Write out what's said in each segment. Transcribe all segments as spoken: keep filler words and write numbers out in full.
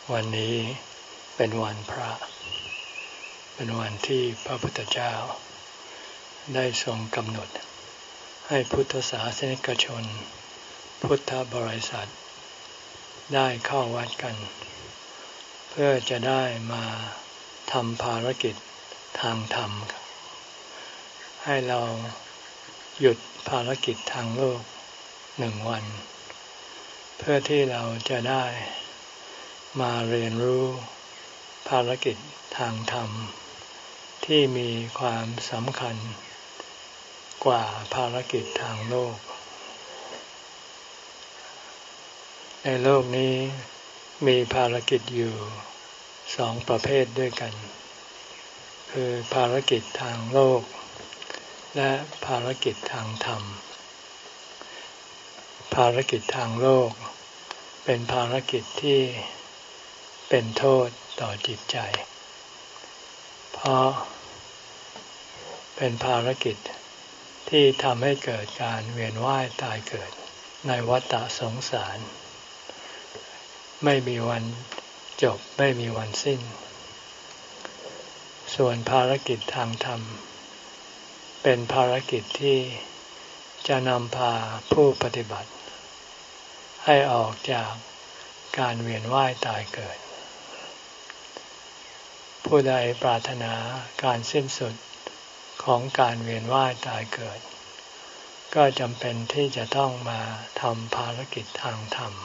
วันนี้เป็นวันพระเป็นวันที่พระพุทธเจ้าได้ทรงกำหนดให้พุทธศาสนิกชนพุทธบริษัทได้เข้าวัดกันเพื่อจะได้มาทำภารกิจทางธรรมให้เราหยุดภารกิจทางโลกหนึ่งวันเพื่อที่เราจะได้มาเรียนรู้ภารกิจทางธรรมที่มีความสำคัญกว่าภารกิจทางโลกในโลกนี้มีภารกิจอยู่สองประเภทด้วยกันคือภารกิจทางโลกและภารกิจทางธรรมภารกิจทางโลกเป็นภารกิจที่เป็นโทษต่อจิตใจเพราะเป็นภารกิจที่ทำให้เกิดการเวียนว่ายตายเกิดในวัฏสงสารไม่มีวันจบไม่มีวันสิ้นส่วนภารกิจทางธรรมเป็นภารกิจที่จะนำพาผู้ปฏิบัติให้ออกจากการเวียนว่ายตายเกิดผู้ใดปรารถนาการสิ้นสุดของการเวียนว่ายตายเกิดก็จำเป็นที่จะต้องมาทำภารกิจทางธรรม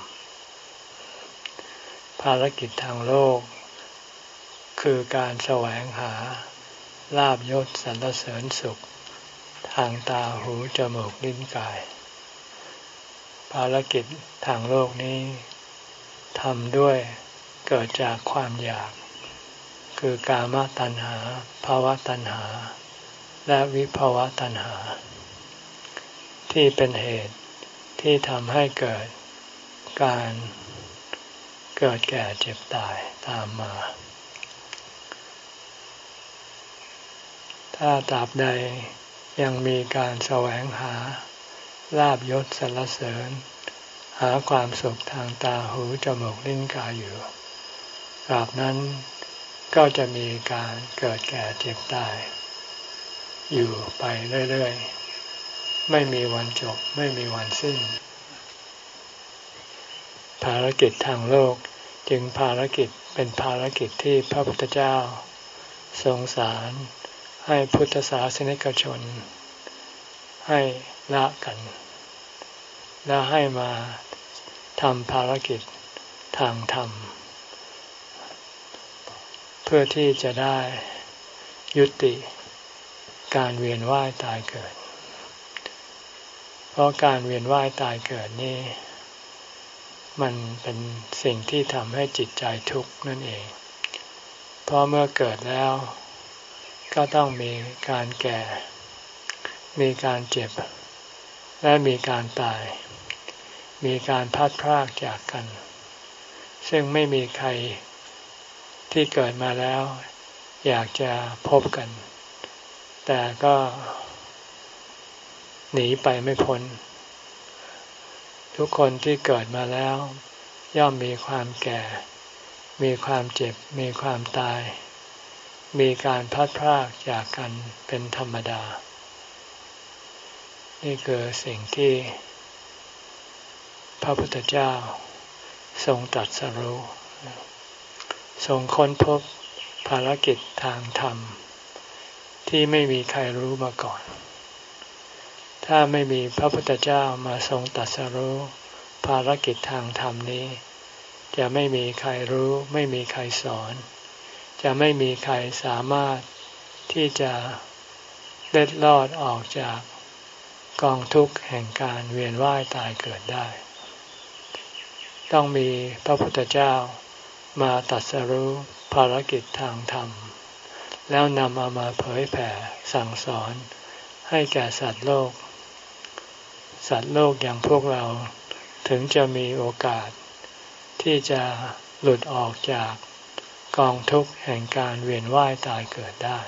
ภารกิจทางโลกคือการแสวงหาลาภยศสรรเสริญสุขทางตาหูจมูกลิ้นกายภารกิจทางโลกนี้ทำด้วยเกิดจากความอยากคือกามตัณหาภวตัณหาและวิภวตัณหาที่เป็นเหตุที่ทำให้เกิดการเกิดแก่เจ็บตายตามมาถ้าตราบใดยังมีการแสวงหาลาภยศสรรเสริญหาความสุขทางตาหูจมูกลิ้นกายอยู่ตราบนั้นก็จะมีการเกิดแก่เจ็บตายอยู่ไปเรื่อยๆไม่มีวันจบไม่มีวันสิ้นภารกิจทางโลกจึงภารกิจเป็นภารกิจที่พระพุทธเจ้าทรงสอนให้พุทธศาสนิกชนให้ละกันและให้มาทำภารกิจทางธรรมเพื่อที่จะได้ยุติการเวียนว่ายตายเกิดเพราะการเวียนว่ายตายเกิดนี่มันเป็นสิ่งที่ทำให้จิตใจทุกข์นั่นเองเพราะเมื่อเกิดแล้วก็ต้องมีการแก่มีการเจ็บและมีการตายมีการพลัดพรากจากกันซึ่งไม่มีใครที่เกิดมาแล้วอยากจะพบกันแต่ก็หนีไปไม่พ้นทุกคนที่เกิดมาแล้วย่อมมีความแก่มีความเจ็บมีความตายมีการพลัดพรากจากกันเป็นธรรมดานี่คือสิ่งที่พระพุทธเจ้าทรงตรัสรู้ทรงค้นพบภารกิจทางธรรมที่ไม่มีใครรู้มาก่อนถ้าไม่มีพระพุทธเจ้ามาทรงตรัสรู้ภารกิจทางธรรมนี้จะไม่มีใครรู้ไม่มีใครสอนจะไม่มีใครสามารถที่จะเล็ดลอดออกจากกองทุกข์แห่งการเวียนว่ายตายเกิดได้ต้องมีพระพุทธเจ้ามาตรัสรู้ภารกิจทางธรรมแล้วนำเอามาเผยแผ่สั่งสอนให้แก่สัตว์โลกสัตว์โลกอย่างพวกเราถึงจะมีโอกาสที่จะหลุดออกจากกองทุกข์แห่งการเวียนว่ายตายเกิดได้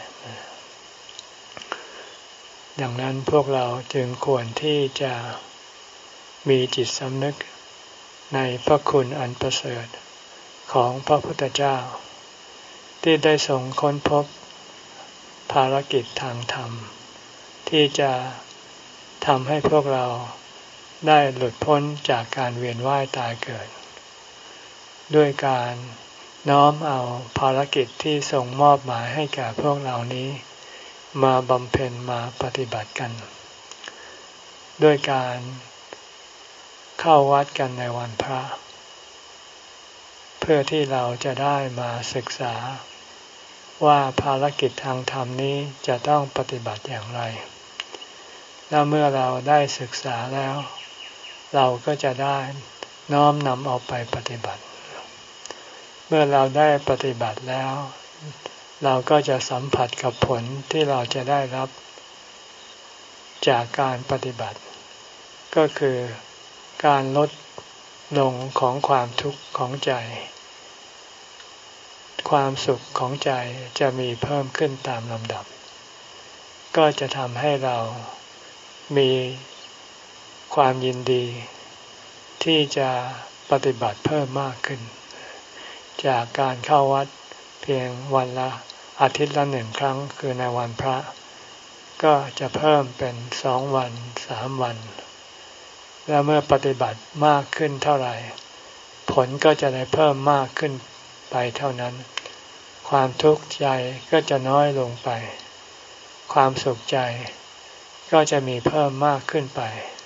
ดังนั้นพวกเราจึงควรที่จะมีจิตสำนึกในพระคุณอันประเสริฐของพระพุทธเจ้าที่ได้ทรงค้นพบภารกิจทางธรรมที่จะทำให้พวกเราได้หลุดพ้นจากการเวียนว่ายตายเกิดด้วยการน้อมเอาภารกิจที่ทรงมอบหมายให้แก่พวกเรานี้มาบำเพ็ญมาปฏิบัติกันด้วยการเข้าวัดกันในวันพระเพื่อที่เราจะได้มาศึกษาว่าภารกิจทางธรรมนี้จะต้องปฏิบัติอย่างไรแล้วเมื่อเราได้ศึกษาแล้วเราก็จะได้น้อมนำเอาไปปฏิบัติเมื่อเราได้ปฏิบัติแล้วเราก็จะสัมผัสกับผลที่เราจะได้รับจากการปฏิบัติก็คือการลดลงของความทุกข์ของใจความสุขของใจจะมีเพิ่มขึ้นตามลำดับก็จะทำให้เรามีความยินดีที่จะปฏิบัติเพิ่มมากขึ้นจากการเข้าวัดเพียงวันละอาทิตย์ละหนึ่งครั้งคือในวันพระก็จะเพิ่มเป็นสองวันสามวันแล้วเมื่อปฏิบัติมากขึ้นเท่าไหร่ผลก็จะได้เพิ่มมากขึ้นไปเท่านั้นความทุกข์ใจก็จะน้อยลงไปความสุขใจก็จะมีเพิ่มมากขึ้นไป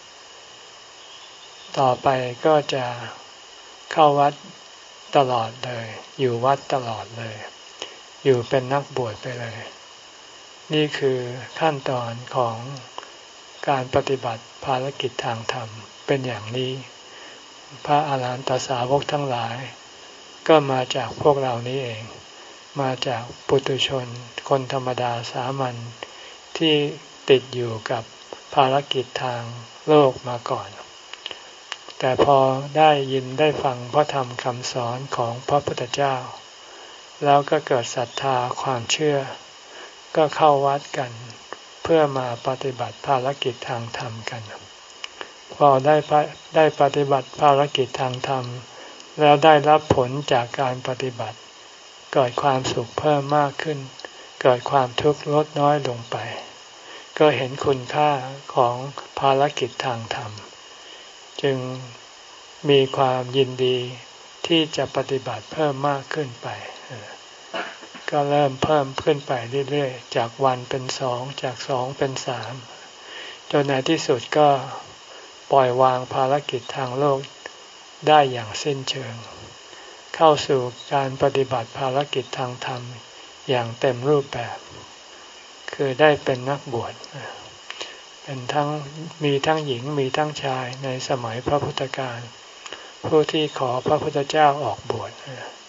ต่อไปก็จะเข้าวัดตลอดเลยอยู่วัดตลอดเลยอยู่เป็นนักบวชไปเลยนี่คือขั้นตอนของการปฏิบัติภารกิจทางธรรมเป็นอย่างนี้พระอาหารหันตสาวกทั้งหลายก็มาจากพวกเรานี้เองมาจากปุถุชนคนธรรมดาสามัญที่ติดอยู่กับภารกิจทางโลกมาก่อนแต่พอได้ยินได้ฟังพระธรรมคำสอนของพระพุทธเจ้าแล้วก็เกิดศรัทธาความเชื่อก็เข้าวัดกันเพื่อมาปฏิบัติภารกิจทางธรรมกันพอได้ได้ปฏิบัติภารกิจทางธรรมแล้วได้รับผลจากการปฏิบัติเกิดความสุขเพิ่มมากขึ้นเกิดความทุกข์ลดน้อยลงไปก็เห็นคุณค่าของภารกิจทางธรรมจึงมีความยินดีที่จะปฏิบัติเพิ่มมากขึ้นไปก็เริ่มเพิ่มขึ้นไปเรื่อยๆจากวันเป็นสองจากสองเป็นสามจนในที่สุดก็ปล่อยวางภารกิจทางโลกได้อย่างสิ้นเชิงเข้าสู่การปฏิบัติภารกิจทางธรรมอย่างเต็มรูปแบบคือได้เป็นนักบวชเป็นทั้งมีทั้งหญิงมีทั้งชายในสมัยพระพุทธกาลผู้ที่ขอพระพุทธเจ้าออกบวช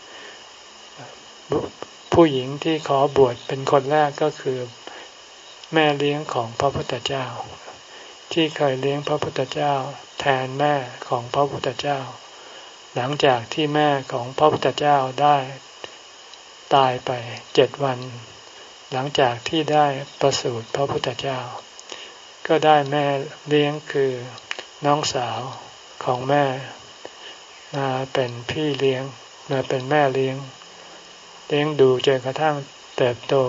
ผู้หญิงที่ขอบวชเป็นคนแรกก็คือแม่เลี้ยงของพระพุทธเจ้าที่เคยเลี้ยงพระพุทธเจ้าแทนแม่ของพระพุทธเจ้าหลังจากที่แม่ของพระพุทธเจ้าได้ตายไปเจ็ดวันหลังจากที่ได้ประสูติพระพุทธเจ้าก็ได้แม่เลี้ยงคือน้องสาวของแม่มาเป็นพี่เลี้ยงมาเป็นแม่เลี้ยงเลี้ยงดูจนกระทั่งเติบโต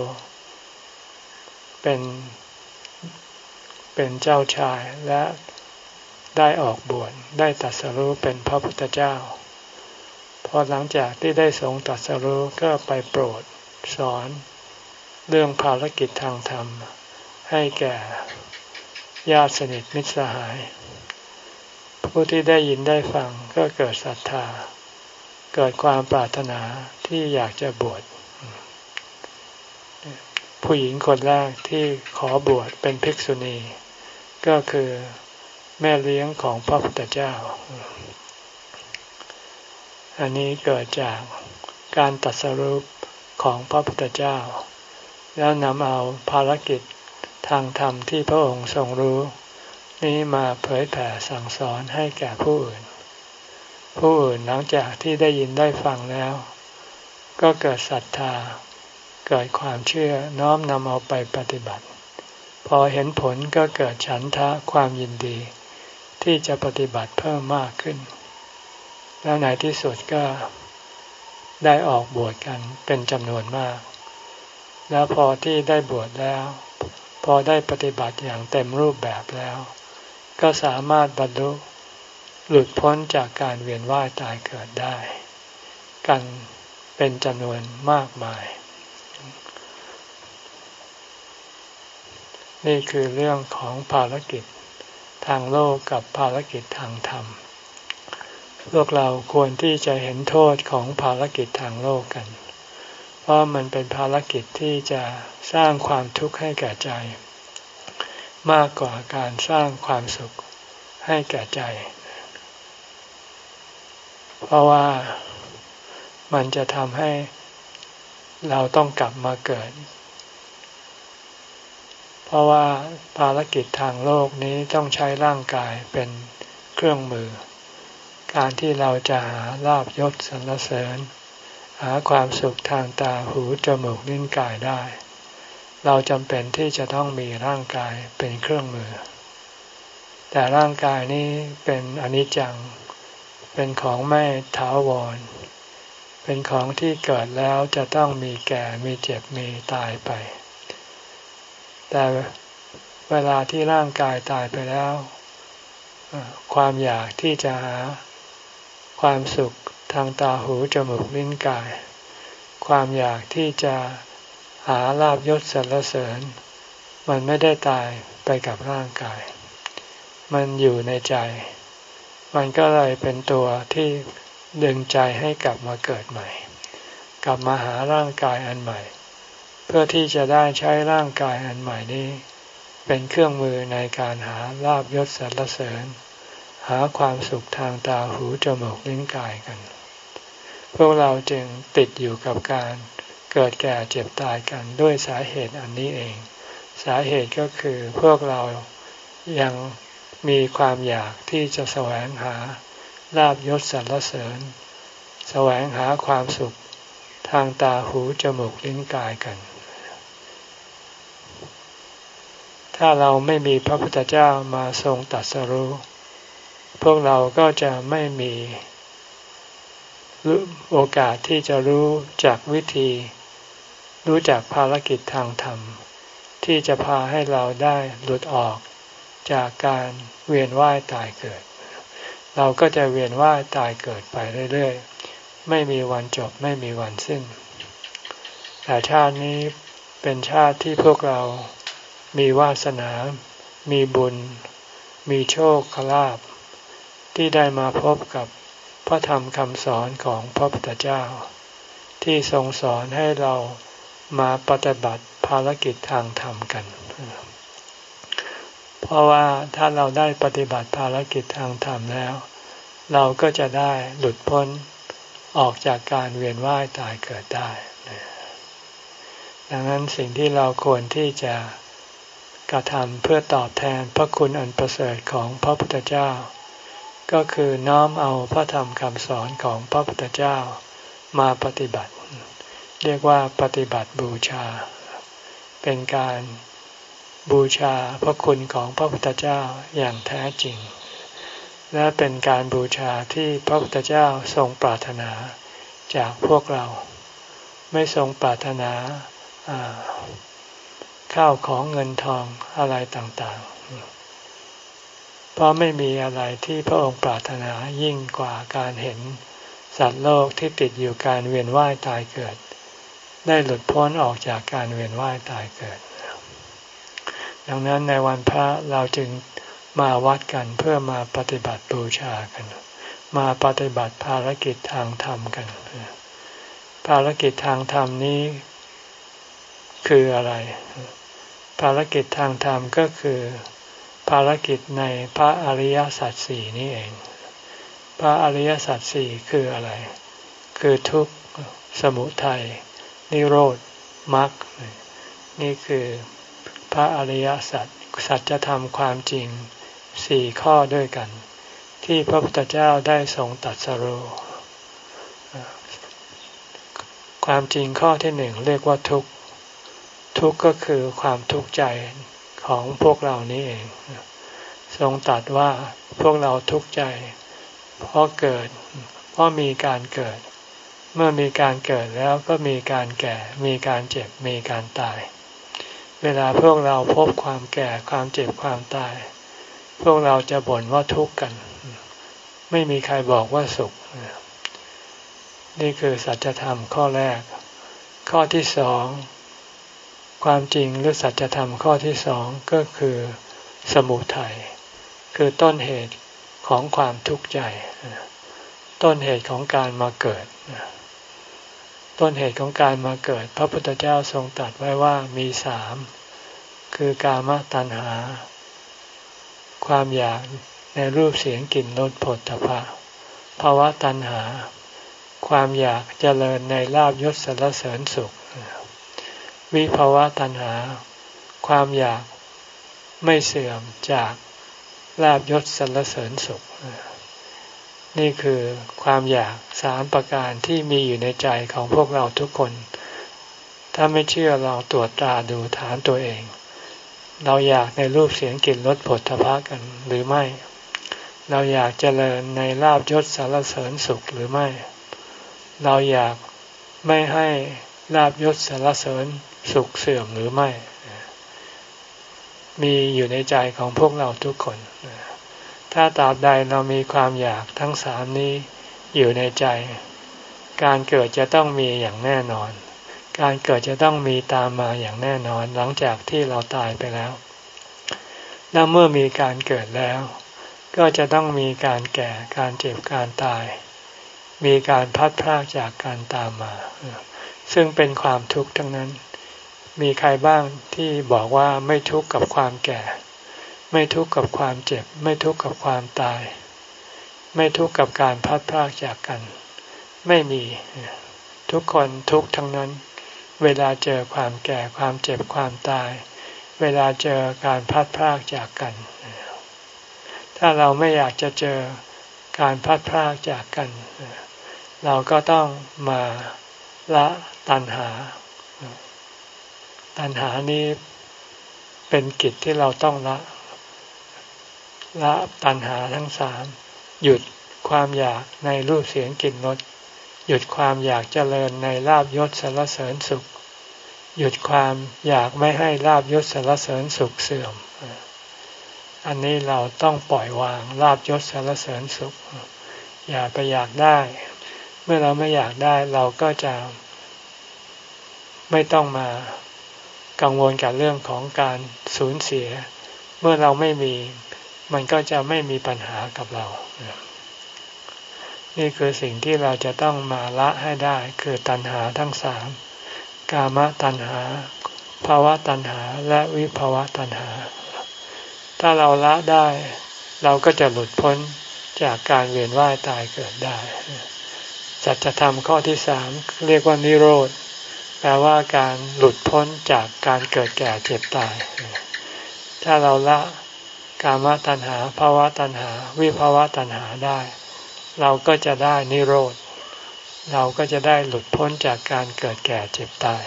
เป็นเป็นเจ้าชายและได้ออกบวชได้ตรัสรู้เป็นพระพุทธเจ้าพอหลังจากที่ได้ทรงตรัสรู้ก็ไปโปรดสอนเรื่องภารกิจทางธรรมให้แก่ญาติสนิทมิตรสหายผู้ที่ได้ยินได้ฟังก็เกิดศรัทธาเกิดความปรารถนาที่อยากจะบวชผู้หญิงคนแรกที่ขอบวชเป็นภิกษุณีก็คือแม่เลี้ยงของพระพุทธเจ้าอันนี้เกิดจากการตรัสรู้ของพระพุทธเจ้าแล้วนำเอาภารกิจทางธรรมที่พระองค์ทรงรู้นี้มาเผยแผ่สั่งสอนให้แก่ผู้อื่นผู้อื่นหลังจากที่ได้ยินได้ฟังแล้วก็เกิดศรัทธาเกิดความเชื่อน้อมนำเอาไปปฏิบัติพอเห็นผลก็เกิดฉันทะความยินดีที่จะปฏิบัติเพิ่มมากขึ้นแล้วในที่สุดก็ได้ออกบวชกันเป็นจำนวนมากแล้วพอที่ได้บวชแล้วพอได้ปฏิบัติอย่างเต็มรูปแบบแล้วก็สามารถบรรลุหลุดพ้นจากการเวียนว่ายตายเกิดได้กันเป็นจำนวนมากมายนี่คือเรื่องของภารกิจทางโลกกับภารกิจทางธรรมพวกเราควรที่จะเห็นโทษของภารกิจทางโลกกันเพราะมันเป็นภารกิจที่จะสร้างความทุกข์ให้แก่ใจมากกว่าการสร้างความสุขให้แก่ใจเพราะว่ามันจะทำให้เราต้องกลับมาเกิดเพราะว่าภารกิจทางโลกนี้ต้องใช้ร่างกายเป็นเครื่องมือการที่เราจะหาลาภยศสรรเสริญหาความสุขทางตาหูจมูกลิ้นกายได้เราจำเป็นที่จะต้องมีร่างกายเป็นเครื่องมือแต่ร่างกายนี้เป็นอนิจจังเป็นของไม่ถาวรเป็นของที่เกิดแล้วจะต้องมีแก่มีเจ็บมีตายไปแต่เวลาที่ร่างกายตายไปแล้วความอยากที่จะหาความสุขทางตาหูจมูกลิ้นกายความอยากที่จะหาลาภยศสรรเสริญมันไม่ได้ตายไปกับร่างกายมันอยู่ในใจมันก็เลยเป็นตัวที่ดึงใจให้กลับมาเกิดใหม่กลับมาหาร่างกายอันใหม่เพื่อที่จะได้ใช้ร่างกายอันใหม่นี้เป็นเครื่องมือในการหาลาภยศสรรเสริญหาความสุขทางตาหูจมูกลิ้นกายกันพวกเราจึงติดอยู่กับการเกิดแก่เจ็บตายกันด้วยสาเหตุอันนี้เองสาเหตุก็คือพวกเรายังมีความอยากที่จะแสวงหาลาภยศสรรเสริญแสวงหาความสุขทางตาหูจมูกลิ้นกายกันถ้าเราไม่มีพระพุทธเจ้ามาทรงตรัสรู้พวกเราก็จะไม่มีโอกาสที่จะรู้จากวิธีรู้จักภารกิจทางธรรมที่จะพาให้เราได้หลุดออกจากการเวียนว่ายตายเกิดเราก็จะเวียนว่ายตายเกิดไปเรื่อยๆไม่มีวันจบไม่มีวันสิ้นแต่ชาตินี้เป็นชาติที่พวกเรามีวาสนามีบุญมีโชคลาภที่ได้มาพบกับพระธรรมคำสอนของพระพุทธเจ้าที่ทรงสอนให้เรามาปฏิบัติภารกิจทางธรรมกันเพราะว่าถ้าเราได้ปฏิบัติภารกิจทางธรรมแล้วเราก็จะได้หลุดพ้นออกจากการเวียนว่ายตายเกิดได้ดังนั้นสิ่งที่เราควรที่จะกระทำเพื่อตอบแทนพระคุณอันประเสริฐของพระพุทธเจ้าก็คือน้อมเอาพระธรรมคำสอนของพระพุทธเจ้ามาปฏิบัติเรียกว่าปฏิบัติบูชาเป็นการบูชาพระคุณของพระพุทธเจ้าอย่างแท้จริงและเป็นการบูชาที่พระพุทธเจ้าทรงปรารถนาจากพวกเราไม่ทรงปรารถนาข้าวของเงินทองอะไรต่างๆเพราะไม่มีอะไรที่พระองค์ปรารถนายิ่งกว่าการเห็นสัตว์โลกที่ติดอยู่การเวียนว่ายตายเกิดได้หลุดพ้นออกจากการเวียนว่ายตายเกิดดังนั้นในวันพระเราจึงมาวัดกันเพื่อมาปฏิบัติบูชากันมาปฏิบัติภารกิจทางธรรมกันภารกิจทางธรรมนี้คืออะไรภารกิจทางธรรมก็คือภารกิจในพระอริยสัจสี่นี่เองพระอริยสัจสี่คืออะไรคือทุกข์สมุทัยนิโรธมรรคนี่คือพระอริยสัจสัจธรรมความจริงสี่ข้อด้วยกันที่พระพุทธเจ้าได้ทรงตรัสรู้ความจริงข้อที่หนึ่งเรียกว่าทุกข์ทุกข์ก็คือความทุกข์ใจของพวกเรานี่เองทรงตรัสว่าพวกเราทุกข์ใจเพราะเกิดเพราะมีการเกิดเมื่อมีการเกิดแล้วก็มีการแก่มีการเจ็บมีการตายเวลาพวกเราพบความแก่ความเจ็บความตายพวกเราจะบ่นว่าทุกข์กันไม่มีใครบอกว่าสุขนี่คือสัจธรรมข้อแรกข้อที่สองความจริงหรือสัจธรรมข้อที่สองก็คือสมุทัยคือต้นเหตุของความทุกข์ใจต้นเหตุของการมาเกิดต้นเหตุของการมาเกิดพระพุทธเจ้าทรงตรัสไว้ว่ามีสามคือกามตัณหาความอยากในรูปเสียงกลิ่นรสโผฏฐัพพะภวตัณหาความอยากเจริญในลาภยศสรรเสริญสุขวิภวตัณหาความอยากไม่เสื่อมจากลาภยศสรรเสริญสุขนี่คือความอยากสามประการที่มีอยู่ในใจของพวกเราทุกคนถ้าไม่เชื่อเราตรวจตราดูถามตัวเองเราอยากในรูปเสียงกลิ่นรสโผฏฐัพพะกันหรือไม่เราอยากเจริญในลาภยศสรรเสริญสุขหรือไม่เราอยากไม่ให้ลาภยศสรรเสริญสุขเสื่อมหรือไม่มีอยู่ในใจของพวกเราทุกคนถ้าตราบใดเรามีความอยากทั้งสามนี้อยู่ในใจการเกิดจะต้องมีอย่างแน่นอนการเกิดจะต้องมีตามมาอย่างแน่นอนหลังจากที่เราตายไปแล้วและเมื่อมีการเกิดแล้วก็จะต้องมีการแก่การเจ็บการตายมีการพัดพรากจากการตามมาซึ่งเป็นความทุกข์ทั้งนั้นมีใครบ้างที่บอกว่าไม่ทุกข์กับความแก่ไม่ทุกข์กับความเจ็บไม่ทุกข์กับความตายไม่ทุกข์กับการพัดพรากจากกันไม่มีทุกคนทุกข์ทั้งนั้นเวลาเจอความแก่ความเจ็บความตายเวลาเจอการพัดพรากจากกันถ้าเราไม่อยากจะเจอการพัดพรากจากกันเราก็ต้องมาละตัณหาตัณหานี้เป็นกิจที่เราต้องละละตัณหาทั้งสามหยุดความอยากในรูปเสียงกลิ่นรสหยุดความอยากเจริญในลาภยศสรรเสริญสุขหยุดความอยากไม่ให้ลาภยศสรรเสริญสุขเสื่อมอันนี้เราต้องปล่อยวางลาภยศสรรเสริญสุขอย่าไปอยากได้เมื่อเราไม่อยากได้เราก็จะไม่ต้องมากังวลกับเรื่องของการสูญเสียเมื่อเราไม่มีมันก็จะไม่มีปัญหากับเรานี่คือสิ่งที่เราจะต้องมาละให้ได้คือตัณหาทั้งสามกามตัณหาภวตัณหาและวิภวตัณหาถ้าเราละได้เราก็จะหลุดพ้นจากการเวียนว่ายตายเกิดได้สัจธรรมข้อที่สามเรียกว่านิโรธแปลว่าการหลุดพ้นจากการเกิดแก่เจ็บตายถ้าเราละกามตัณหาภวตัณหาวิภวตัณหาได้เราก็จะได้นิโรธเราก็จะได้หลุดพ้นจากการเกิดแก่เจ็บตาย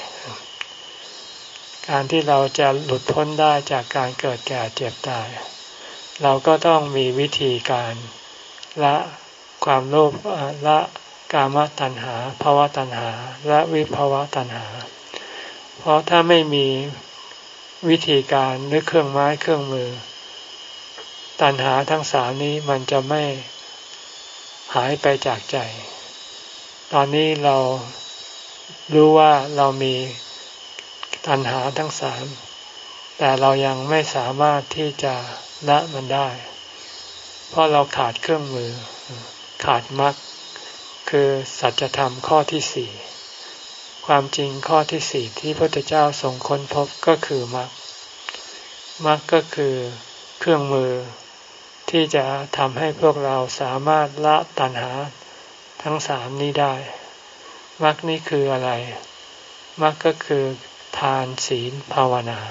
การที่เราจะหลุดพ้นได้จากการเกิดแก่เจ็บตายเราก็ต้องมีวิธีการละความโลภละกามตัณหาภวตัณหาและวิภวตัณหาเพราะถ้าไม่มีวิธีการหรือเครื่องไม้เครื่องมือตัณหาทั้งสามนี้มันจะไม่หายไปจากใจตอนนี้เรารู้ว่าเรามีตัณหาทั้งสามแต่เรายังไม่สามารถที่จะละมันได้เพราะเราขาดเครื่องมือขาดมรรคคือสัจธรรมข้อที่สี่ความจริงข้อที่สี่ที่พระพุทธเจ้าทรงค้นพบก็คือมรรคมรรคก็คือเครื่องมือที่จะทำให้พวกเราสามารถละตัณหาทั้งสามนี้ได้มรรคนี้คืออะไรมรรคก็คือทานศีลภาวนา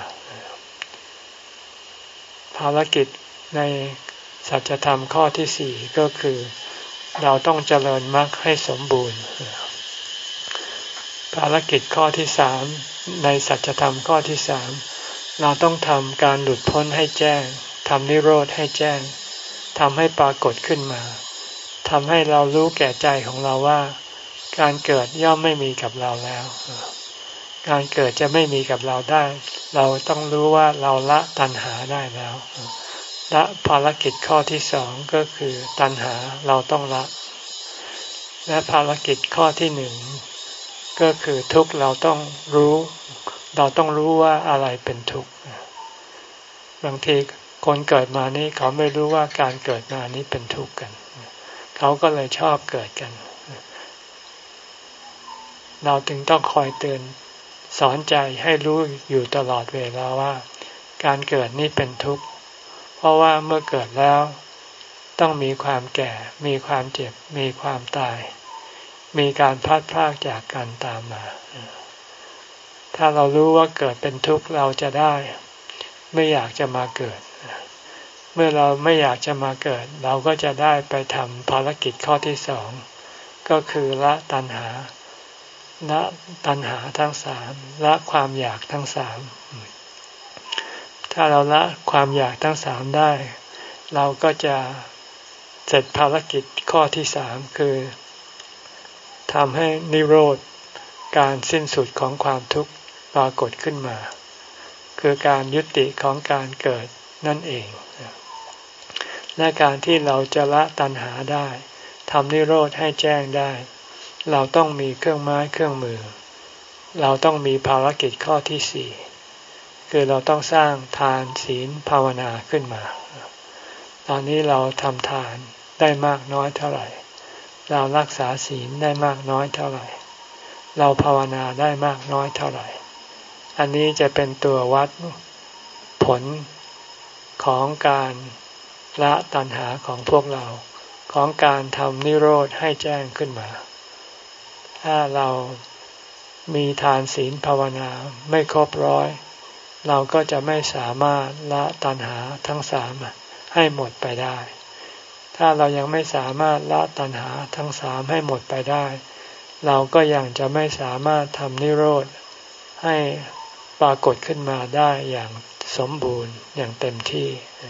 ภารกิจในสัจธรรมข้อที่สี่ก็คือเราต้องเจริญมรรคให้สมบูรณ์ภารกิจข้อที่สามในสัจธรรมข้อที่สามเราต้องทำการหลุดพ้นให้แจ้งทำนิโรธให้แจ้งทำให้ปรากฏขึ้นมาทำให้เรารู้แก่ใจของเราว่าการเกิดย่อมไม่มีกับเราแล้วการเกิดจะไม่มีกับเราได้เราต้องรู้ว่าเราละตัณหาได้แล้วละภารกิจข้อที่สองก็คือตัณหาเราต้องละและภารกิจข้อที่หนึ่งก็คือทุกข์เราต้องรู้เราต้องรู้ว่าอะไรเป็นทุกข์บางทีคนเกิดมานี้เขาไม่รู้ว่าการเกิดมานี้เป็นทุกข์กันเขาก็เลยชอบเกิดกันเราจึงต้องคอยเตือนสอนใจให้รู้อยู่ตลอดเวลาว่าการเกิดนี้เป็นทุกข์เพราะว่าเมื่อเกิดแล้วต้องมีความแก่มีความเจ็บมีความตายมีการพลัดพรากจากกันตามมาถ้าเรารู้ว่าเกิดเป็นทุกข์เราจะได้ไม่อยากจะมาเกิดเมื่อเราไม่อยากจะมาเกิดเราก็จะได้ไปทำภารกิจข้อที่สองก็คือละตัณหาละตัณหาทั้งสามละความอยากทั้งสามถ้าเราละความอยากทั้งสามได้เราก็จะเสร็จภารกิจข้อที่สามคือทำให้นิโรธการสิ้นสุดของความทุกข์ปรากฏขึ้นมาคือการยุติของการเกิดนั่นเองและการที่เราจะละตัณหาได้ทำนิโรธให้แจ้งได้เราต้องมีเครื่องไม้เครื่องมือเราต้องมีภารกิจข้อที่สี่คือเราต้องสร้างทานศีลภาวนาขึ้นมาตอนนี้เราทำทานได้มากน้อยเท่าไหร่เรารักษาศีลได้มากน้อยเท่าไหร่เราภาวนาได้มากน้อยเท่าไหร่อันนี้จะเป็นตัววัดผลของการละตัณหาของพวกเราของการทำนิโรธให้แจ้งขึ้นมาถ้าเรามีทานศีลภาวนาไม่ครบร้อยเราก็จะไม่สามารถละตัณหาทั้งสามให้หมดไปได้ถ้าเรายังไม่สามารถละตัณหาทั้งสามให้หมดไปได้เราก็ยังจะไม่สามารถทำนิโรธให้ปรากฏขึ้นมาได้อย่างสมบูรณ์อย่างเต็มที่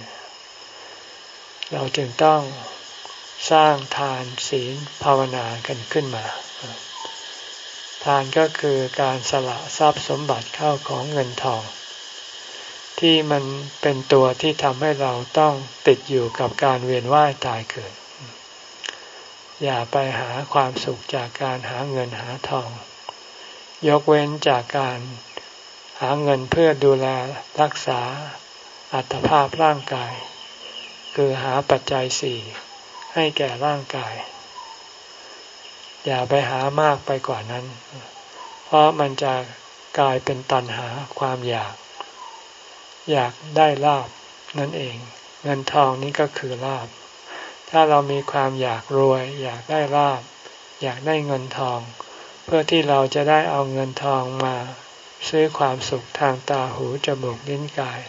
เราจึงต้องสร้างทานศีลภาวนากันขึ้นมาทานก็คือการสละทรัพย์สมบัติเข้าของเงินทองที่มันเป็นตัวที่ทำให้เราต้องติดอยู่กับการเวียนว่ายตายเกิดอย่าไปหาความสุขจากการหาเงินหาทองยกเว้นจากการหาเงินเพื่อดูแลรักษาอัตภาพร่างกายคือหาปัจจัยสี่ให้แก่ร่างกายอย่าไปหามากไปกว่านั้นเพราะมันจะกลายเป็นตัณหาความอยากอยากได้ลาภนั่นเองเงินทองนี้ก็คือลาภถ้าเรามีความอยากรวยอยากได้ลาภอยากได้เงินทองเพื่อที่เราจะได้เอาเงินทองมาซื้อความสุขทางตาหูจมูกลิ้นกาย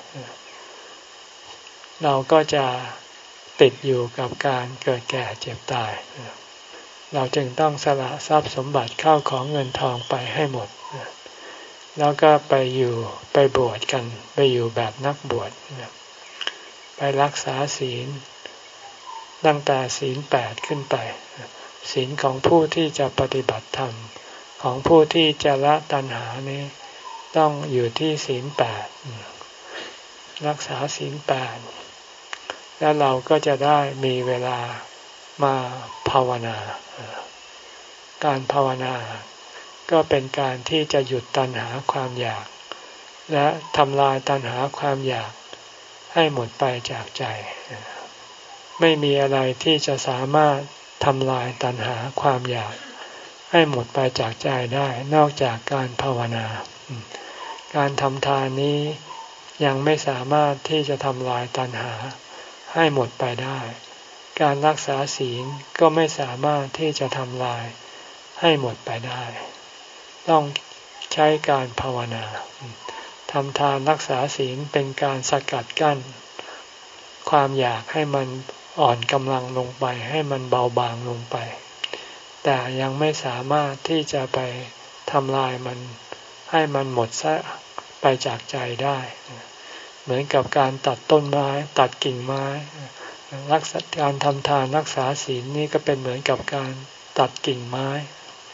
เราก็จะติดอยู่กับการเกิดแก่เจ็บตายเราจึงต้องสละทรัพย์สมบัติเข้าของเงินทองไปให้หมดแล้วก็ไปอยู่ไปบวชกันไปอยู่แบบนักบวชไปรักษาศีลตั้งแต่ศีลแปดขึ้นไปศีลของผู้ที่จะปฏิบัติธรรมของผู้ที่จะละตัณหานี้ต้องอยู่ที่ศีลแปดรักษาศีลแปดแล้วเราก็จะได้มีเวลามาภาวนาการภาวนาก็เป็นการที่จะหยุดตัณหาความอยากและทำลายตัณหาความอยากให้หมดไปจากใจไม่มีอะไรที่จะสามารถทำลายตัณหาความอยากให้หมดไปจากใจได้นอกจากการภาวนาการทำทานนี้ยังไม่สามารถที่จะทำลายตัณหาให้หมดไปได้การรักษาศีลก็ไม่สามารถที่จะทำลายให้หมดไปได้ต้องใช้การภาวนาทำทานรักษาศีลเป็นการสกัดกั้นความอยากให้มันอ่อนกำลังลงไปให้มันเบาบางลงไปแต่ยังไม่สามารถที่จะไปทำลายมันให้มันหมดซะไปจากใจได้เหมือนกับการตัดต้นไม้ตัดกิ่งไม้รักษาการทำทานรักษาศีลนี่ก็เป็นเหมือนกับการตัดกิ่งไม้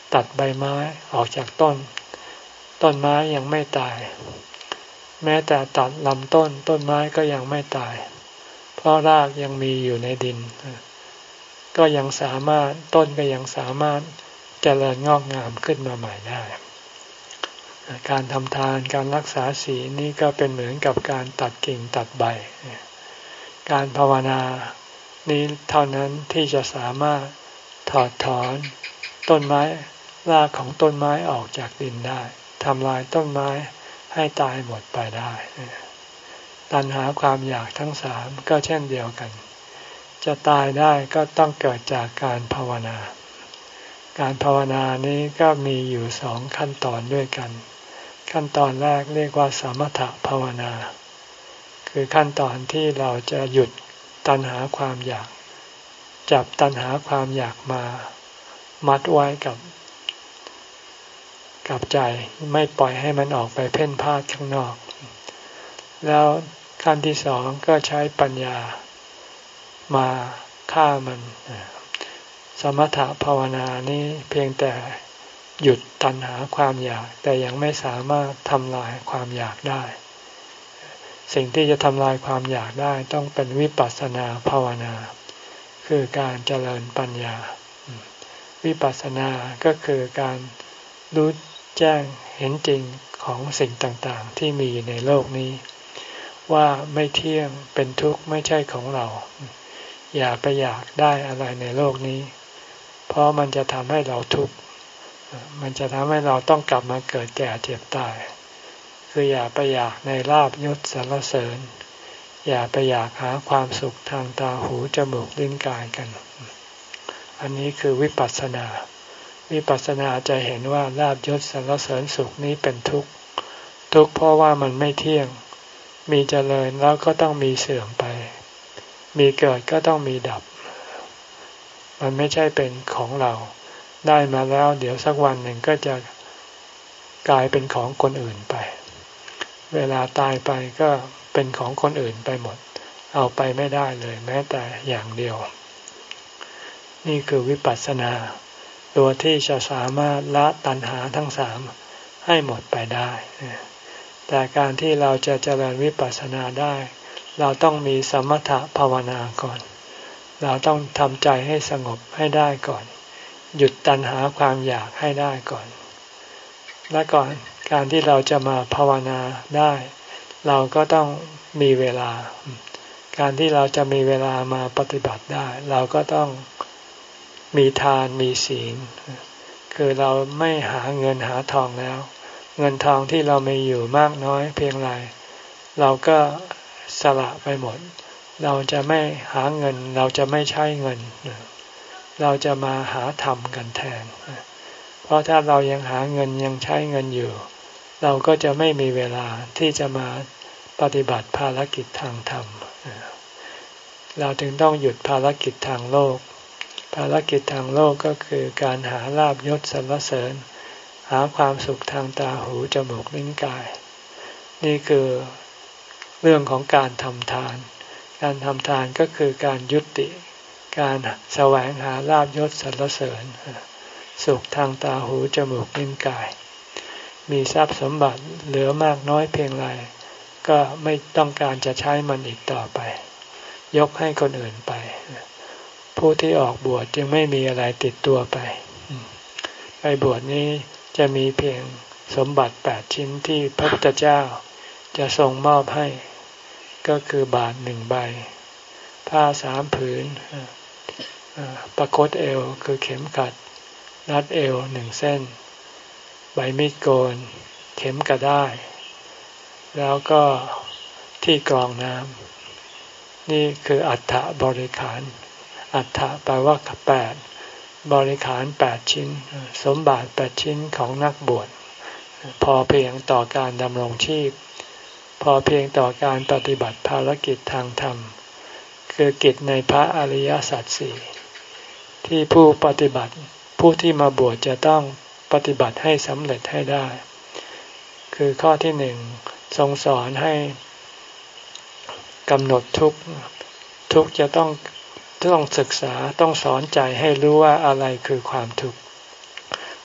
ตัดใบไม้ออกจากต้นต้นไม้ยังไม่ตายแม้แต่ตัดลำต้นต้นไม้ก็ยังไม่ตายเพราะรากยังมีอยู่ในดินก็ยังสามารถต้นก็ยังสามารถเจริญงอกงามขึ้นมาใหม่ได้การทำทานการรักษาศีลนี่ก็เป็นเหมือนกับการตัดกิ่งตัดใบการภาวนานี้เท่านั้นที่จะสามารถถอดถอนต้นไม้รากของต้นไม้ออกจากดินได้ทำลายต้นไม้ให้ตายหมดไปได้ตัณหาความอยากทั้งสามก็เช่นเดียวกันจะตายได้ก็ต้องเกิดจากการภาวนาการภาวนานี้ก็มีอยู่สองขั้นตอนด้วยกันขั้นตอนแรกเรียกว่าสมถภาวนาคือขั้นตอนที่เราจะหยุดตัณหาความอยากจับตัณหาความอยากมามัดไว้กับกับใจไม่ปล่อยให้มันออกไปเพ่นพ่านข้างนอกแล้วขั้นที่สองก็ใช้ปัญญามาฆ่ามันสมถภาวนานี้เพียงแต่หยุดตัณหาความอยากแต่ยังไม่สามารถทำลายความอยากได้สิ่งที่จะทำลายความอยากได้ต้องเป็นวิปัสสนาภาวนาคือการเจริญปัญญาวิปัสสนาก็คือการรู้แจ้งเห็นจริงของสิ่งต่างๆที่มีอยู่ในโลกนี้ว่าไม่เที่ยงเป็นทุกข์ไม่ใช่ของเราอย่าไปอยากได้อะไรในโลกนี้เพราะมันจะทำให้เราทุกข์มันจะทำให้เราต้องกลับมาเกิดแก่เจ็บตายคืออย่าไปอยากในลาภยศสรรเสริญอย่าไปอยากหาความสุขทางตาหูจมูกลิ้นกายกันอันนี้คือวิปัสสนาวิปัสสนาจะเห็นว่าลาภยศสรรเสริญสุขนี้เป็นทุกข์ทุกข์เพราะว่ามันไม่เที่ยงมีเจริญแล้วก็ต้องมีเสื่อมไปมีเกิดก็ต้องมีดับมันไม่ใช่เป็นของเราได้มาแล้วเดี๋ยวสักวันหนึ่งก็จะกลายเป็นของคนอื่นไปเวลาตายไปก็เป็นของคนอื่นไปหมดเอาไปไม่ได้เลยแม้แต่อย่างเดียวนี่คือวิปัสสนาตัวที่จะสามารถละตัณหาทั้งสามให้หมดไปได้แต่การที่เราจะเจริญวิปัสสนาได้เราต้องมีสมถภาวนาก่อนเราต้องทำใจให้สงบให้ได้ก่อนหยุดตัณหาความอยากให้ได้ก่อนและก่อนการที่เราจะมาภาวนาได้เราก็ต้องมีเวลาการที่เราจะมีเวลามาปฏิบัติได้เราก็ต้องมีทานมีศีลคือเราไม่หาเงินหาทองแล้วเงินทองที่เรามีอยู่มากน้อยเพียงไรเราก็สละไปหมดเราจะไม่หาเงินเราจะไม่ใช้เงินเราจะมาหาธรรมกันแทนเพราะถ้าเรายังหาเงินยังใช้เงินอยู่เราก็จะไม่มีเวลาที่จะมาปฏิบัติภารกิจทางธรรมเราจึงต้องหยุดภารกิจทางโลกภารกิจทางโลกก็คือการหาลาภยศสรรเสริญหาความสุขทางตาหูจมูกลิ้นกายนี่คือเรื่องของการทำทานการทำทานก็คือการยุติการแสวงหาลาภยศสรรเสริญสุขทางตาหูจมูกลิ้นกายมีทรัพย์สมบัติเหลือมากน้อยเพียงไรก็ไม่ต้องการจะใช้มันอีกต่อไปยกให้คนอื่นไปผู้ที่ออกบวชจึงไม่มีอะไรติดตัวไปไปบวชนี้จะมีเพียงสมบัติแปดชิ้นที่พระพุทธเจ้าจะทรงมอบให้ก็คือบาทหนึ่งใบผ้าสามผืนประคตเอวคือเข็มขัดรัดเอวหนึ่งเส้นใบมีดโกนเข็มกระด้ายแล้วก็ที่กรองน้ำนี่คืออัฐบริขารอัฐแปลว่าแปดบริขารแปดชิ้นสมบัติแปดชิ้นของนักบวชพอเพียงต่อการดำรงชีพพอเพียงต่อการปฏิบัติภารกิจทางธรรมคือกิจในพระอริยสัจสี่ที่ผู้ปฏิบัติผู้ที่มาบวชจะต้องปฏิบัติให้สำเร็จให้ได้คือข้อที่หนึ่งทรงสอนให้กำหนดทุกข์ทุกข์จะต้องต้องศึกษาต้องสอนใจให้รู้ว่าอะไรคือความทุกข์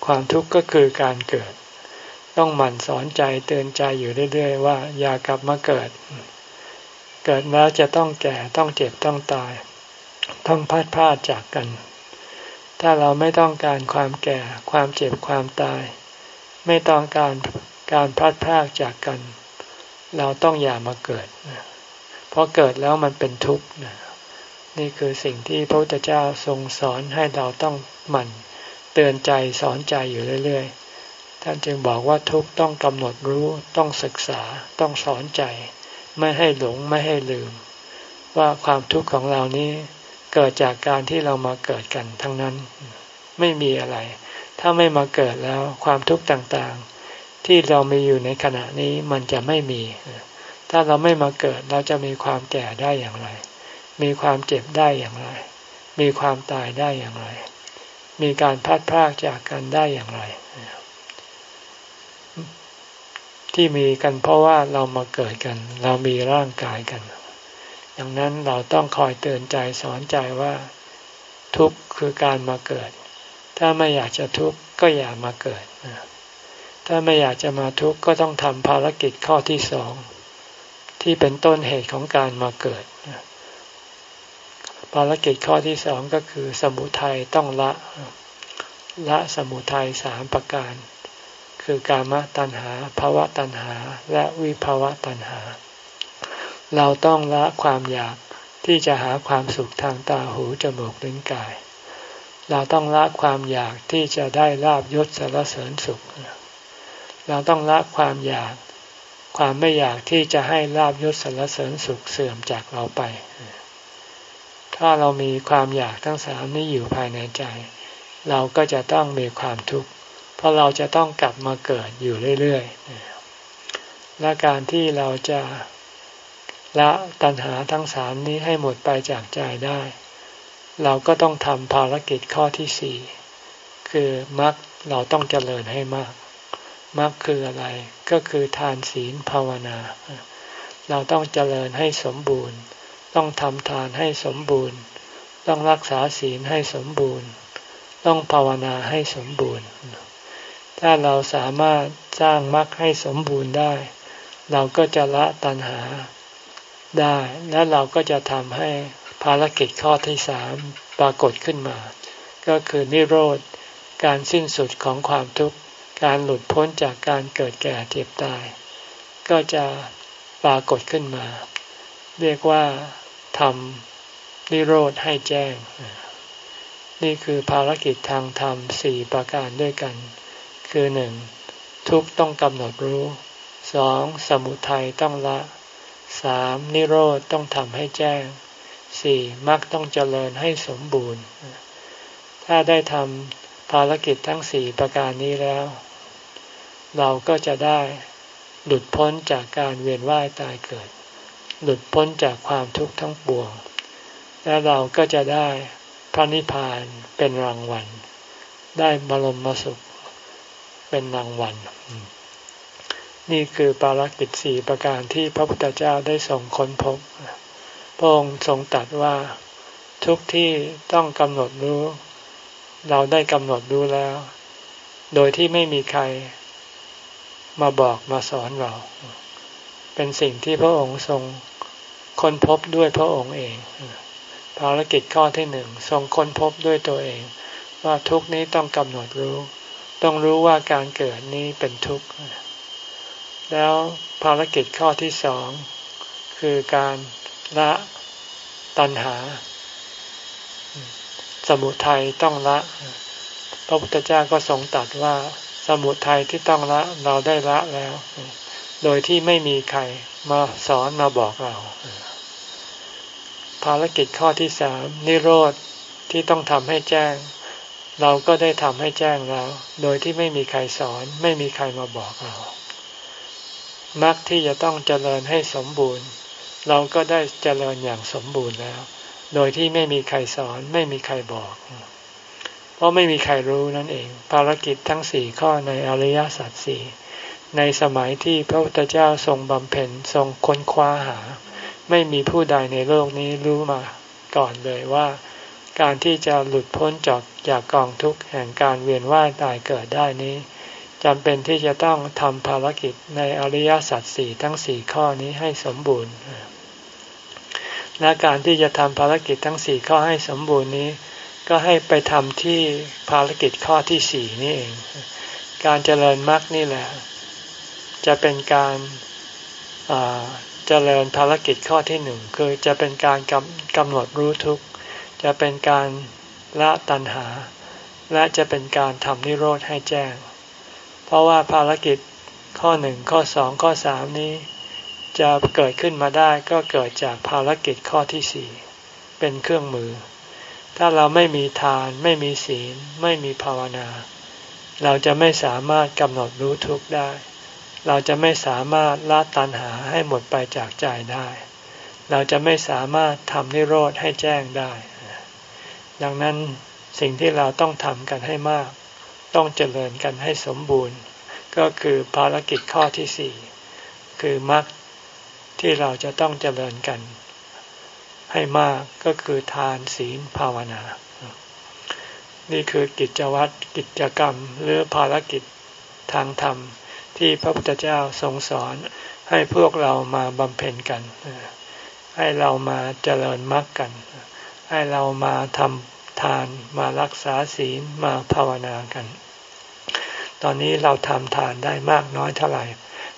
ความทุกข์ก็คือการเกิดต้องหมั่นสอนใจเตือนใจอยู่เรื่อยๆว่าอย่ากลับมาเกิดเกิดแล้วจะต้องแก่ต้องเจ็บต้องตายต้องพัดพรากจากกันถ้าเราไม่ต้องการความแก่ความเจ็บความตายไม่ต้องการการพัดพรากจากกันเราต้องอย่ามาเกิดเพราะเกิดแล้วมันเป็นทุกข์นี่คือสิ่งที่พระพุทธเจ้าทรงสอนให้เราต้องหมั่นเตือนใจสอนใจอยู่เรื่อยๆท่านจึงบอกว่าทุกข์ต้องกำหนดรู้ต้องศึกษาต้องสอนใจไม่ให้หลงไม่ให้ลืมว่าความทุกข์ของเรานี้เกิดจากการที่เรามาเกิดกันทั้งนั้นไม่มีอะไรถ้าไม่มาเกิดแล้วความทุกข์ต่างๆที่เรามีอยู่ในขณะนี้มันจะไม่มีถ้าเราไม่มาเกิดเราจะมีความแก่ได้อย่างไรมีความเจ็บได้อย่างไรมีความตายได้อย่างไรมีการพัดพรากจากกันได้อย่างไรที่มีกันเพราะว่าเรามาเกิดกันเรามีร่างกายกันดังนั้นเราต้องคอยเตือนใจสอนใจว่าทุกข์คือการมาเกิดถ้าไม่อยากจะทุกข์ก็อย่ามาเกิดถ้าไม่อยากจะมาทุกข์ก็ต้องทำภารกิจข้อที่สองที่เป็นต้นเหตุของการมาเกิดภารกิจข้อที่สองก็คือสมุทัยต้องละละสมุทัยสามประการคือกามตัณหาภวตัณหาและวิภวตัณหาเราต้องละความอยากที่จะหาความสุขทางตาหูจมูกลิ้นกายเราต้องละความอยากที่จะได้ลาภยศสรรเสริญสุขเราต้องละความอยากความไม่อยากที่จะให้ลาภยศสรรเสริญสุขเสื่อมจากเราไปถ้าเรามีความอยากทั้งสามนี้อยู่ภายในใจเราก็จะต้องมีความทุกข์เพราะเราจะต้องกลับมาเกิดอยู่เรื่อยๆและการที่เราจะละตัณหาทั้งสามนี้ให้หมดไปจากใจได้เราก็ต้องทำภารกิจข้อที่สี่คือมรรคเราต้องเจริญให้มากมรรคคืออะไรก็คือทานศีลภาวนาเราต้องเจริญให้สมบูรณ์ต้องทำทานให้สมบูรณ์ต้องรักษาศีลให้สมบูรณ์ต้องภาวนาให้สมบูรณ์ถ้าเราสามารถสร้างมรรคให้สมบูรณ์ได้เราก็จะละตัณหาได้และเราก็จะทำให้ภารกิจข้อที่สามปรากฏขึ้นมาก็คือนิโรธการสิ้นสุดของความทุกข์การหลุดพ้นจากการเกิดแก่เจ็บตายก็จะปรากฏขึ้นมาเรียกว่าทำนิโรธให้แจ้งนี่คือภารกิจทางธรรมสี่ประการด้วยกันคือหนึ่งทุกข์ต้องกำหนดรู้สองสมุทัยต้องละสามนิโรธต้องทำให้แจ้งสี่มรรคต้องเจริญให้สมบูรณ์ถ้าได้ทำภารกิจทั้งสี่ประการนี้แล้วเราก็จะได้หลุดพ้นจากการเวียนว่ายตายเกิดหลุดพ้นจากความทุกข์ทั้งปวงและเราก็จะได้พระนิพพานเป็นรางวัลได้บรมสุขเป็นรางวัลนี่คือภารกิจสี่ประการที่พระพุทธเจ้าได้ทรงค้นพบพระองค์ทรงตรัสว่าทุกที่ต้องกำหนดรู้เราได้กำหนดรู้แล้วโดยที่ไม่มีใครมาบอกมาสอนเราเป็นสิ่งที่พระองค์ทรงค้นพบด้วยพระองค์เองภารกิจข้อที่หนึ่งทรงค้นพบด้วยตัวเองว่าทุกนี้ต้องกำหนดรู้ต้องรู้ว่าการเกิดนี้เป็นทุกข์แล้วภารกิจข้อที่สองคือการละตัณหาสมุทัยต้องละพระพุทธเจ้าก็ทรงตรัสว่าสมุทัยที่ต้องละเราได้ละแล้วโดยที่ไม่มีใครมาสอนมาบอกเราภารกิจข้อที่สามนิโรธที่ต้องทำให้แจ้งเราก็ได้ทำให้แจ้งแล้วโดยที่ไม่มีใครสอนไม่มีใครมาบอกเรามรรคที่จะต้องเจริญให้สมบูรณ์เราก็ได้เจริญอย่างสมบูรณ์แล้วโดยที่ไม่มีใครสอนไม่มีใครบอกเพราะไม่มีใครรู้นั่นเองภารกิจทั้งสี่ข้อในอริยสัจสี่ในสมัยที่พระพุทธเจ้าทรงบำเพ็ญทรงค้นคว้าหาไม่มีผู้ใดในโลกนี้รู้มาก่อนเลยว่าการที่จะหลุดพ้นจากจากกองทุกข์แห่งการเวียนว่ายตายเกิดได้นี้จำเป็นที่จะต้องทำภารกิจในอริยสัจสี่ทั้งสี่ข้อนี้ให้สมบูรณ์และการที่จะทำภารกิจทั้งสี่ข้อให้สมบูรณ์นี้ก็ให้ไปทำที่ภารกิจข้อที่สี่นี่เองการเจริญมรรคนี่แหละจะเป็นการเจริญภารกิจข้อที่หนึ่งคือจะเป็นการกำกำหนดรู้ทุกข์จะเป็นการละตัณหาและจะเป็นการทำนิโรธให้แจ้งเพราะว่าภารกิจข้อหนึ่งข้อสองข้อสามนี้จะเกิดขึ้นมาได้ก็เกิดจากภารกิจข้อที่สี่เป็นเครื่องมือถ้าเราไม่มีทานไม่มีศีลไม่มีภาวนาเราจะไม่สามารถกำหนดรู้ทุกข์ได้เราจะไม่สามารถละตัณหาให้หมดไปจากใจได้เราจะไม่สามารถทำนิโรธให้แจ้งได้ดังนั้นสิ่งที่เราต้องทำกันให้มากต้องเจริญกันให้สมบูรณ์ก็คือภารกิจข้อที่สี่คือมรรคที่เราจะต้องเจริญกันให้มากก็คือทานศีลภาวนานี่คือกิจวัตรกิจกรรมหรือภารกิจทางธรรมที่พระพุทธเจ้าทรงสอนให้พวกเรามาบำเพ็ญกันให้เรามาเจริญมรรคกันให้เรามาทำทานมารักษาศีลมาภาวนากันตอนนี้เราทำทานได้มากน้อยเท่าไหร่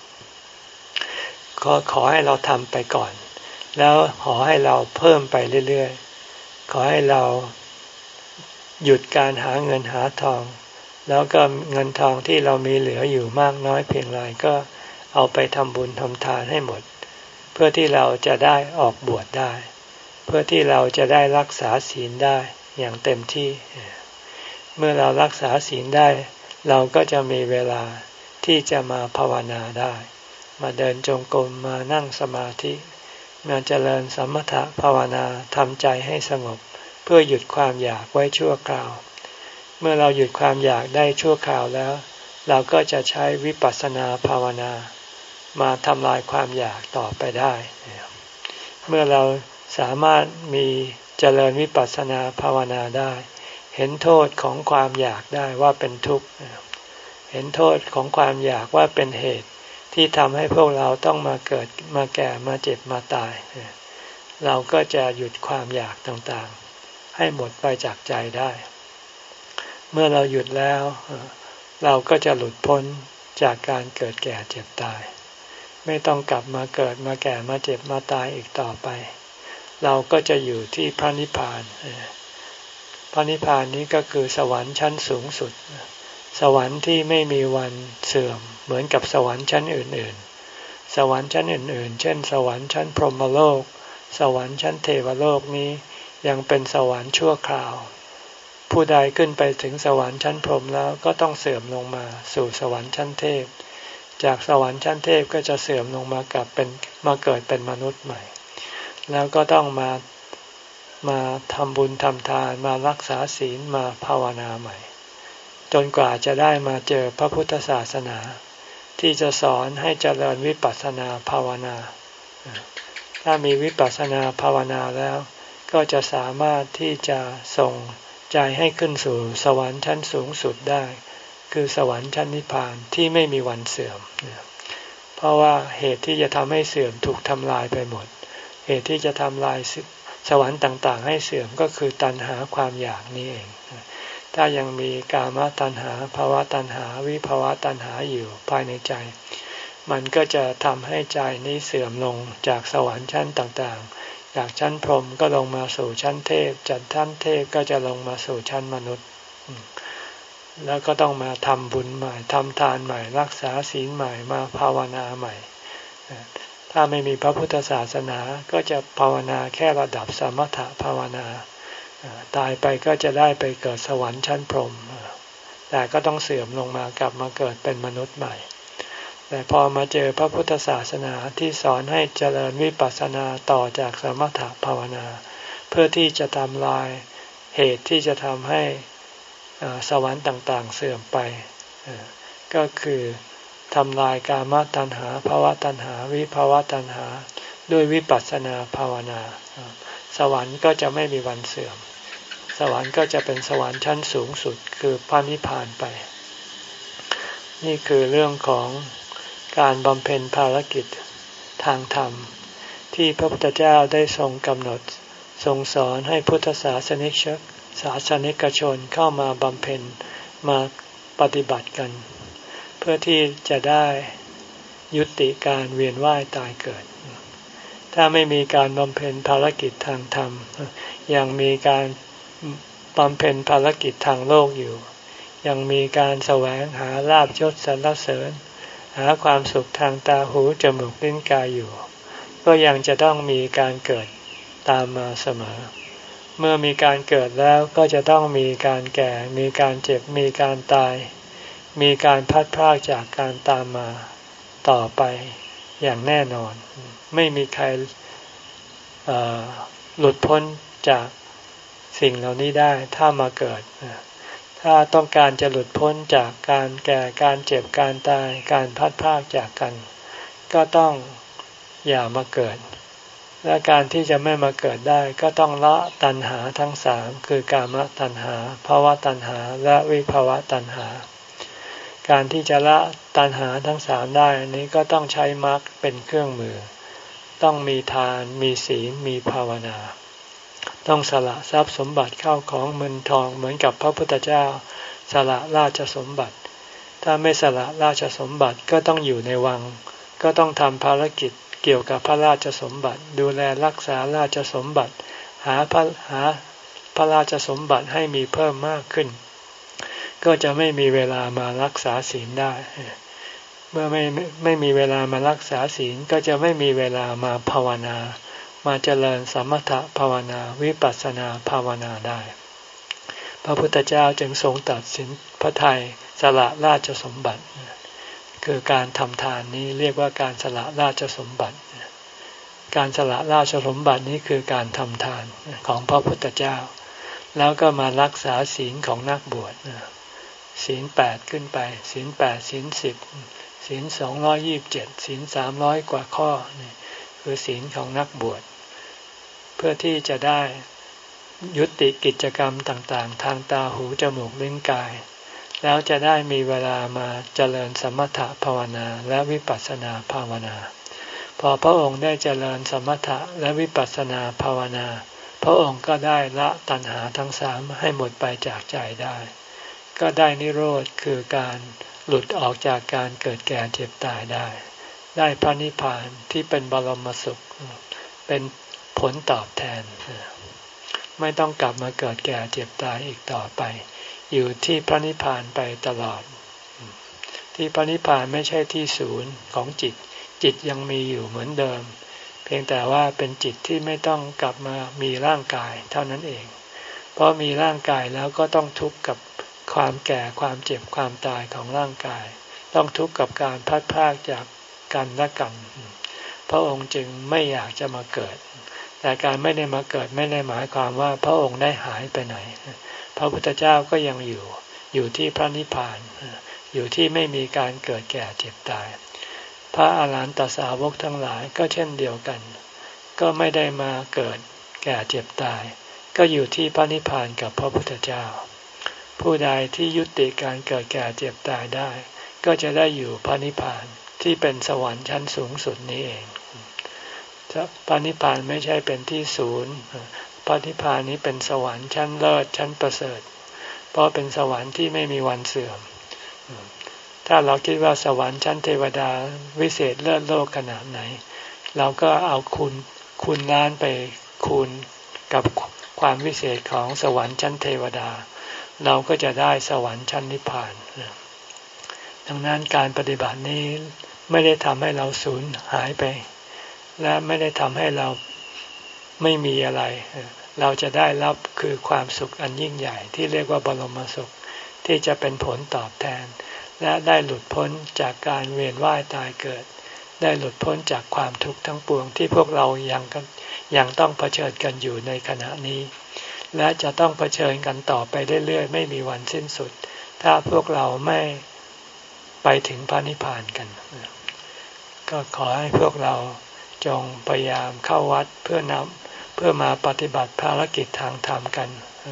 ก็ขอให้เราทำไปก่อนแล้วขอให้เราเพิ่มไปเรื่อยๆขอให้เราหยุดการหาเงินหาทองแล้วก็เงินทองที่เรามีเหลืออยู่มากน้อยเพียงไรก็เอาไปทำบุญทำทานให้หมดเพื่อที่เราจะได้ออกบวชได้เพื่อที่เราจะได้รักษาศีลได้อย่างเต็มที่เมื่อเรารักษาศีลได้เราก็จะมีเวลาที่จะมาภาวนาได้มาเดินจงกรมมานั่งสมาธิมาเจริญสมถะภาวนาทำใจให้สงบเพื่อหยุดความอยากไว้ชั่วคราวเมื่อเราหยุดความอยากได้ชั่วคราวแล้วเราก็จะใช้วิปัสสนาภาวนามาทำลายความอยากต่อไปได้เมื่อเราสามารถมีเจริญวิปัสสนาภาวนาได้เห็นโทษของความอยากได้ว่าเป็นทุกข์เห็นโทษของความอยากว่าเป็นเหตุที่ทำให้พวกเราต้องมาเกิดมาแก่มาเจ็บมาตายเราก็จะหยุดความอยากต่างๆให้หมดไปจากใจได้เมื่อเราหยุดแล้วเราก็จะหลุดพ้นจากการเกิดแก่เจ็บตายไม่ต้องกลับมาเกิดมาแก่มาเจ็บมาตายอีกต่อไปเราก็จะอยู่ที่พระนิพพานพระนิพพานนี้ก็คือสวรรค์ชั้นสูงสุดสวรรค์ที่ไม่มีวันเสื่อมเหมือนกับสวรรค์ชั้นอื่นๆสวรรค์ชั้นอื่นๆเช่นสวรรค์ชั้นพรหมโลกสวรรค์ชั้นเทวโลกนี้ยังเป็นสวรรค์ชั่วคราวผู้ใดขึ้นไปถึงสวรรค์ชั้นพรหมแล้วก็ต้องเสื่อมลงมาสู่สวรรค์ชั้นเทพจากสวรรค์ชั้นเทพก็จะเสื่อมลงมากลับเป็นมาเกิดเป็นมนุษย์ใหม่แล้วก็ต้องมามาทำบุญทำทานมารักษาศีลมาภาวนาใหม่จนกว่าจะได้มาเจอพระพุทธศาสนาที่จะสอนให้เจริญวิปัสสนาภาวนาถ้ามีวิปัสสนาภาวนาแล้วก็จะสามารถที่จะส่งใจให้ขึ้นสู่สวรรค์ชั้นสูงสุดได้คือสวรรค์ชั้นนิพพานที่ไม่มีวันเสื่อมเพราะว่าเหตุที่จะทำให้เสื่อมถูกทำลายไปหมดเหตุที่จะทำลายสวรรค์ต่างๆให้เสื่อมก็คือตัณหาความอยากนี่เองถ้ายังมีกามตัณหาภวตัณหาวิภวตัณหาอยู่ภายในใจมันก็จะทำให้ใจนี้เสื่อมลงจากสวรรค์ชั้นต่างๆจากชั้นพรหมก็ลงมาสู่ชั้นเทพจากชั้นเทพก็จะลงมาสู่ชั้นมนุษย์แล้วก็ต้องมาทำบุญใหม่ทำทานใหม่รักษาศีลใหม่มาภาวนาใหม่ถ้าไม่มีพระพุทธศาสนาก็จะภาวนาแค่ระดับสมถภาวนาตายไปก็จะได้ไปเกิดสวรรค์ชั้นพรหมแต่ก็ต้องเสื่อมลงมากลับมาเกิดเป็นมนุษย์ใหม่แต่พอมาเจอพระพุทธศาสนาที่สอนให้เจริญวิปัสสนาต่อจากสมถภาวนาเพื่อที่จะทำลายเหตุที่จะทำให้สวรรค์ต่างๆเสื่อมไปก็คือทำลายกามตัณหาภวตัณหาวิภวตัณหาด้วยวิปัสสนาภาวนาสวรรค์ก็จะไม่มีวันเสื่อมสวรรค์ก็จะเป็นสวรรค์ชั้นสูงสุดคือพระนิพพานไปนี่คือเรื่องของการบำเพ็ญภารกิจทางธรรมที่พระพุทธเจ้าได้ทรงกำหนดทรงสอนให้พุทธศาสนิกชนศาสนิกชนเข้ามาบำเพ็ญมาปฏิบัติกันเพื่อที่จะได้ยุติการเวียนว่ายตายเกิดถ้าไม่มีการบำเพ็ญภารกิจทางธรรมยังมีการบำเพ็ญภารกิจทางโลกอยู่ยังมีการแสวงหาลาภยศสรรเสริญหาความสุขทางตาหูจมูกลิ้นกายอยู่ก็ยังจะต้องมีการเกิดตามมาเสมอเมื่อมีการเกิดแล้วก็จะต้องมีการแก่มีการเจ็บมีการตายมีการพัดพรากจากการตามมาต่อไปอย่างแน่นอนไม่มีใครหลุดพ้นจากสิ่งเหล่านี้ได้ถ้ามาเกิดถ้าต้องการจะหลุดพ้นจากการแก่การเจ็บการตายการพัดพรากจากกันก็ต้องอย่ามาเกิดและการที่จะไม่มาเกิดได้ก็ต้องละตัณหาทั้งสามคือกามตัณหาภวตัณหาและวิภวตัณหาการที่จะละตัณหาทั้งสามได้นี้ก็ต้องใช้มรรคเป็นเครื่องมือต้องมีทานมีศีลมีภาวนาต้องสละทรัพย์สมบัติเข้าของเงินทองเหมือนกับพระพุทธเจ้าสละราชสมบัติถ้าไม่สละราชสมบัติก็ต้องอยู่ในวังก็ต้องทำภารกิจเกี่ยวกับพระราชสมบัติดูแลรักษาราชสมบัติหาพระหาพระราชสมบัติให้มีเพิ่มมากขึ้นก็จะไม่มีเวลามารักษาศีลได้เมื่อไม่ไม่มีเวลามารักษาศีลก็จะไม่มีเวลามาภาวนามาเจริญสมถะภาวนาวิปัสสนาภาวนาได้พระพุทธเจ้าจึงทรงตัดสินพระทัยสละราชสมบัติคือการทำทานนี้เรียกว่าการสละราชสมบัติการสละราชสมบัตินี้คือการทำทานของพระพุทธเจ้าแล้วก็มารักษาศีลของนักบวชศีลแปดขึ้นไปศีลแปดศีลสิบศีลสองร้อยยี่สิบเจ็ดศีลสามร้อยกว่าข้อนี่คือศีลของนักบวชเพื่อที่จะได้ยุติกิจกรรมต่างๆทางตาหูจมูกลิ้นกายแล้วจะได้มีเวลามาเจริญสมถะภาวนาและวิปัสสนาภาวนาพอพระองค์ได้เจริญสมถะและวิปัสสนาภาวนาพระองค์ก็ได้ละตัณหาทั้งสามให้หมดไปจากใจได้ก็ได้นิโรธคือการหลุดออกจากการเกิดแก่เจ็บตายได้ได้พระนิพพานที่เป็นบรมสุขเป็นผลตอบแทนไม่ต้องกลับมาเกิดแก่เจ็บตายอีกต่อไปอยู่ที่พระนิพพานไปตลอดที่พระนิพพานไม่ใช่ที่ศูนย์ของจิตจิตยังมีอยู่เหมือนเดิมเพียงแต่ว่าเป็นจิตที่ไม่ต้องกลับมามีร่างกายเท่านั้นเองเพราะมีร่างกายแล้วก็ต้องทุกข์กับความแก่ความเจ็บความตายของร่างกายต้องทุกข์กับการพัดพรากจากกันและกันพระองค์จึงไม่อยากจะมาเกิดแต่การไม่ได้มาเกิดไม่ได้หมายความว่าพระองค์ได้หายไปไหนพระพุทธเจ้าก็ยังอยู่อยู่ที่พระนิพพานอยู่ที่ไม่มีการเกิดแก่เจ็บตายพระอาหารหันตสาวกทั้งหลายก็เช่นเดียวกันก็ไม่ได้มาเกิดแก่เจ็บตายก็อยู่ที่พระนิพพานกับพระพุทธเจ้าผู้ใดที่ยุติการเกิดแก่เจ็บตายได้ก็จะได้อยู่พระนิพพานที่เป็นสวรรค์ชั้นสูงสุดนี้เองพระนิพพานไม่ใช่เป็นที่ศูนย์พระนิพพานนี้เป็นสวรรค์ชั้นเลิศชั้นประเสริฐเพราะเป็นสวรรค์ที่ไม่มีวันเสื่อมถ้าเราคิดว่าสวรรค์ชั้นเทวดาวิเศษเลิศโลกขนาดไหนเราก็เอาคูณคูณล้านไปคูณกับความวิเศษของสวรรค์ชั้นเทวดาเราก็จะได้สวรรค์ชั้นนิพพานดังนั้นการปฏิบัตินี้ไม่ได้ทำให้เราสูญหายไปและไม่ได้ทำให้เราไม่มีอะไรเราจะได้รับคือความสุขอันยิ่งใหญ่ที่เรียกว่าบรมสุขที่จะเป็นผลตอบแทนและได้หลุดพ้นจากการเวียนว่ายตายเกิดได้หลุดพ้นจากความทุกข์ทั้งปวงที่พวกเรายังยังต้องเผชิญกันอยู่ในขณะนี้และจะต้องเผชิญกันต่อไปเรื่อยๆไม่มีวันสิ้นสุดถ้าพวกเราไม่ไปถึงพระนิพพานกันก็ขอให้พวกเราจงพยายามเข้าวัดเพื่อนำเพื่อมาปฏิบัติภารกิจทางธรรมกัน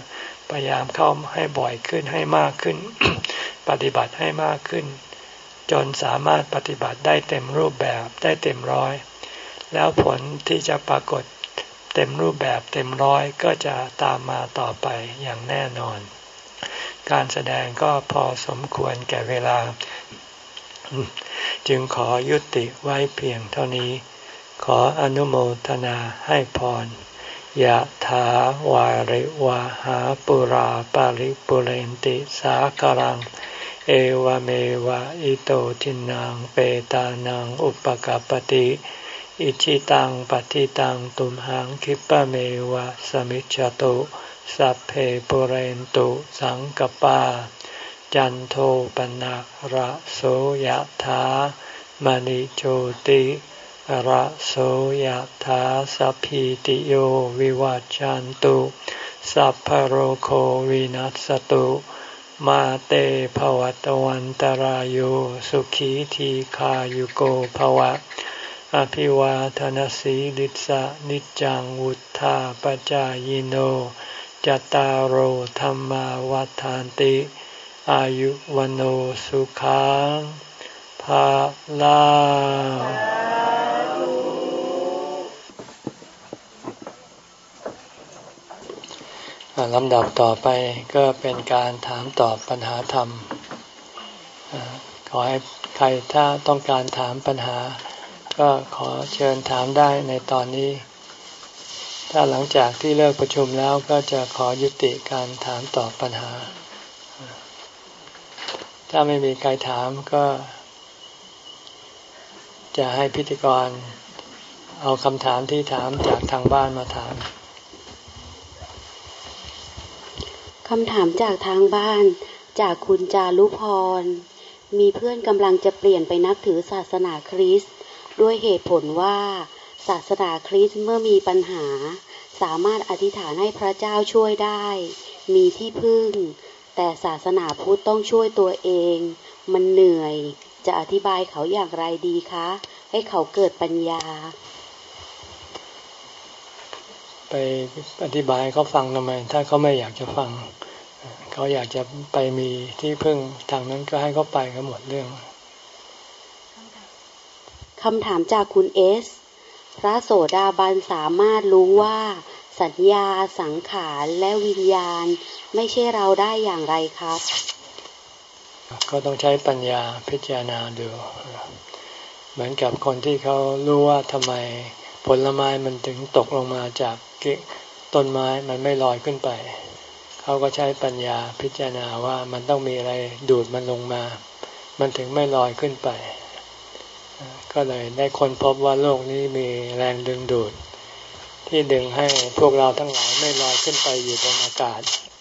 พยายามเข้าให้บ่อยขึ้นให้มากขึ้น ปฏิบัติให้มากขึ้นจนสามารถปฏิบัติได้เต็มรูปแบบได้เต็มร้อยแล้วผลที่จะปรากฏเต็มรูปแบบเต็มร้อยก็จะตามมาต่อไปอย่างแน่นอนการแสดงก็พอสมควรแก่เวลา จึงขอยุติไว้เพียงเท่านี้ขออนุโมทนาให้พรยะถาวาริวะหาปุราปาริปุเรนติสาคารังเอวเมวะอิโตทินังเปตานังอุปกัปปติอิชิตังปฏิตังตุมหังคิปะเมวะสมิจฉตุสัพเพปุเรนตุสังกปาจันโทปนะระโสยถามณิโชติระโสยถาสัพพิติโยวิวัจจันตุสัพพโรโควินัสตุมาเตภวัตวันตารโยสุขีทีขายุโกภวะอภิวาทนสีลิสะนิจังวุธาปจายโนจตารโหธรรมาวัฏฐานติอายุวันโอสุขังภาลังลำดับต่อไปก็เป็นการถามตอบปัญหาธรรมขอให้ใครถ้าต้องการถามปัญหาก็ขอเชิญถามได้ในตอนนี้ถ้าหลังจากที่เลิกประชุมแล้วก็จะขอยุติการถามตอบปัญหาถ้าไม่มีใครถามก็จะให้พิธีกรเอาคำถามที่ถามจากทางบ้านมาถามคำถามจากทางบ้านจากคุณจารุพรมีเพื่อนกำลังจะเปลี่ยนไปนับถือศาสนาคริสต์ด้วยเหตุผลว่าศาสนาคริสต์เมื่อมีปัญหาสามารถอธิษฐานให้พระเจ้าช่วยได้มีที่พึ่งแต่ศาสนาพุทธต้องช่วยตัวเองมันเหนื่อยจะอธิบายเขาอย่างไรดีคะให้เขาเกิดปัญญาไปอธิบายเขาฟังทำไมถ้าเขาไม่อยากจะฟังเขาอยากจะไปมีที่พึ่งทางนั้นก็ให้เขาไปก็หมดเรื่องคำถามจากคุณเอสพระโสดาบันสามารถรู้ว่าสัญญาสังขารและวิญญาณไม่ใช่เราได้อย่างไรครับก็ต้องใช้ปัญญาพิจารณาดูเหมือนกับคนที่เขารู้ว่าทำไมผลไม้มันถึงตกลงมาจากต้นไม้มันไม่ลอยขึ้นไปเขาก็ใช้ปัญญาพิจารณาว่ามันต้องมีอะไรดูดมันลงมามันถึงไม่ลอยขึ้นไปก็เลยได้ค้นพบว่าโลกนี้มีแรงดึงดูดที่ดึงให้พวกเราทั้งหลายไม่ลอยขึ้นไปอยู่บนอากาศ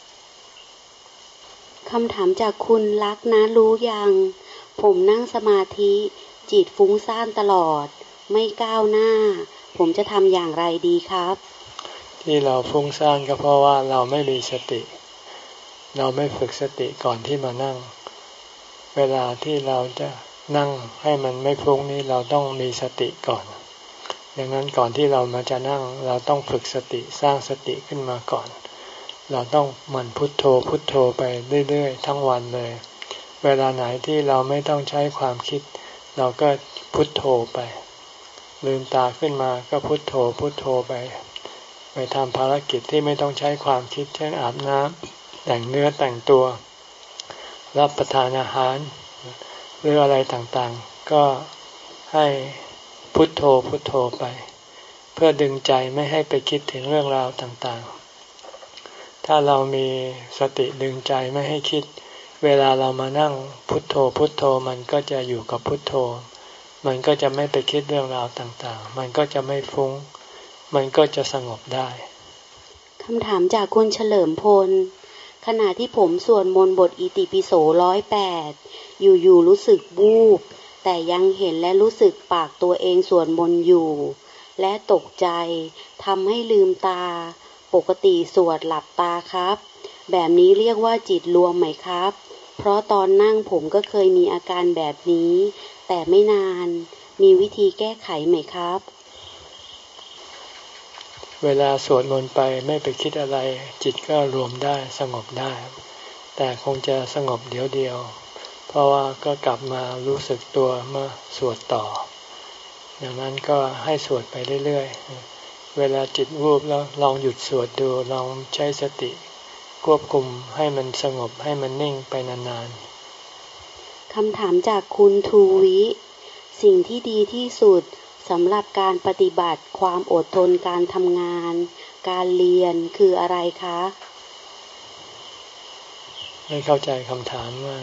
คำถามจากคุณรักนะรู้ยังผมนั่งสมาธิจิตฟุ้งซ่านตลอดไม่ก้าวหน้าผมจะทำอย่างไรดีครับที่เราฟุ้งซ่านก็เพราะว่าเราไม่มีสติเราไม่ฝึกสติก่อนที่มานั่งเวลาที่เราจะนั่งให้มันไม่ฟุ้งนี้เราต้องมีสติก่อนดังนั้นก่อนที่เรามาจะนั่งเราต้องฝึกสติสร้างสติขึ้นมาก่อนเราต้องหมั่นพุทโธพุทโธไปเรื่อยๆทั้งวันเลยเวลาไหนที่เราไม่ต้องใช้ความคิดเราก็พุทโธไปลืมตาขึ้นมาก็พุทโธพุทโธไปไปทำภารกิจที่ไม่ต้องใช้ความคิดเช่นอาบน้ำแต่งเนื้อแต่งตัวรับประทานอาหารหรืออะไรต่างๆก็ให้พุทโธพุทโธไปเพื่อดึงใจไม่ให้ไปคิดถึงเรื่องราวต่างๆถ้าเรามีสติดึงใจไม่ให้คิดเวลาเรามานั่งพุทโธพุทโธมันก็จะอยู่กับพุทโธมันก็จะไม่ไปคิดเรื่องราวต่างๆมันก็จะไม่ฟุ้งมันก็จะสงบได้คำถามจากคุณเฉลิมพลขณะที่ผมสวดมนต์บทอิติปิโสร้อยแปดอยู่ๆรู้สึกวูบแต่ยังเห็นและรู้สึกปากตัวเองสวดมนต์อยู่และตกใจทำให้ลืมตาปกติสวดหลับตาครับแบบนี้เรียกว่าจิตรวมไหมครับเพราะตอนนั่งผมก็เคยมีอาการแบบนี้แต่ไม่นานมีวิธีแก้ไขไหมครับเวลาสวดมนต์ไปไม่ไปคิดอะไรจิตก็รวมได้สงบได้แต่คงจะสงบเดี๋ยวเดียวเพราะว่าก็กลับมารู้สึกตัวเมื่อสวดต่อดังนั้นก็ให้สวดไปเรื่อยๆเวลาจิตวูบแล้วลองหยุดสวดดูลองใช้สติควบคุมให้มันสงบให้มันนิ่งไปนานๆคำถามจากคุณทูวิสิ่งที่ดีที่สุดสำหรับการปฏิบัติความอดทนการทำงานการเรียนคืออะไรคะไม่เข้าใจคำถามว่า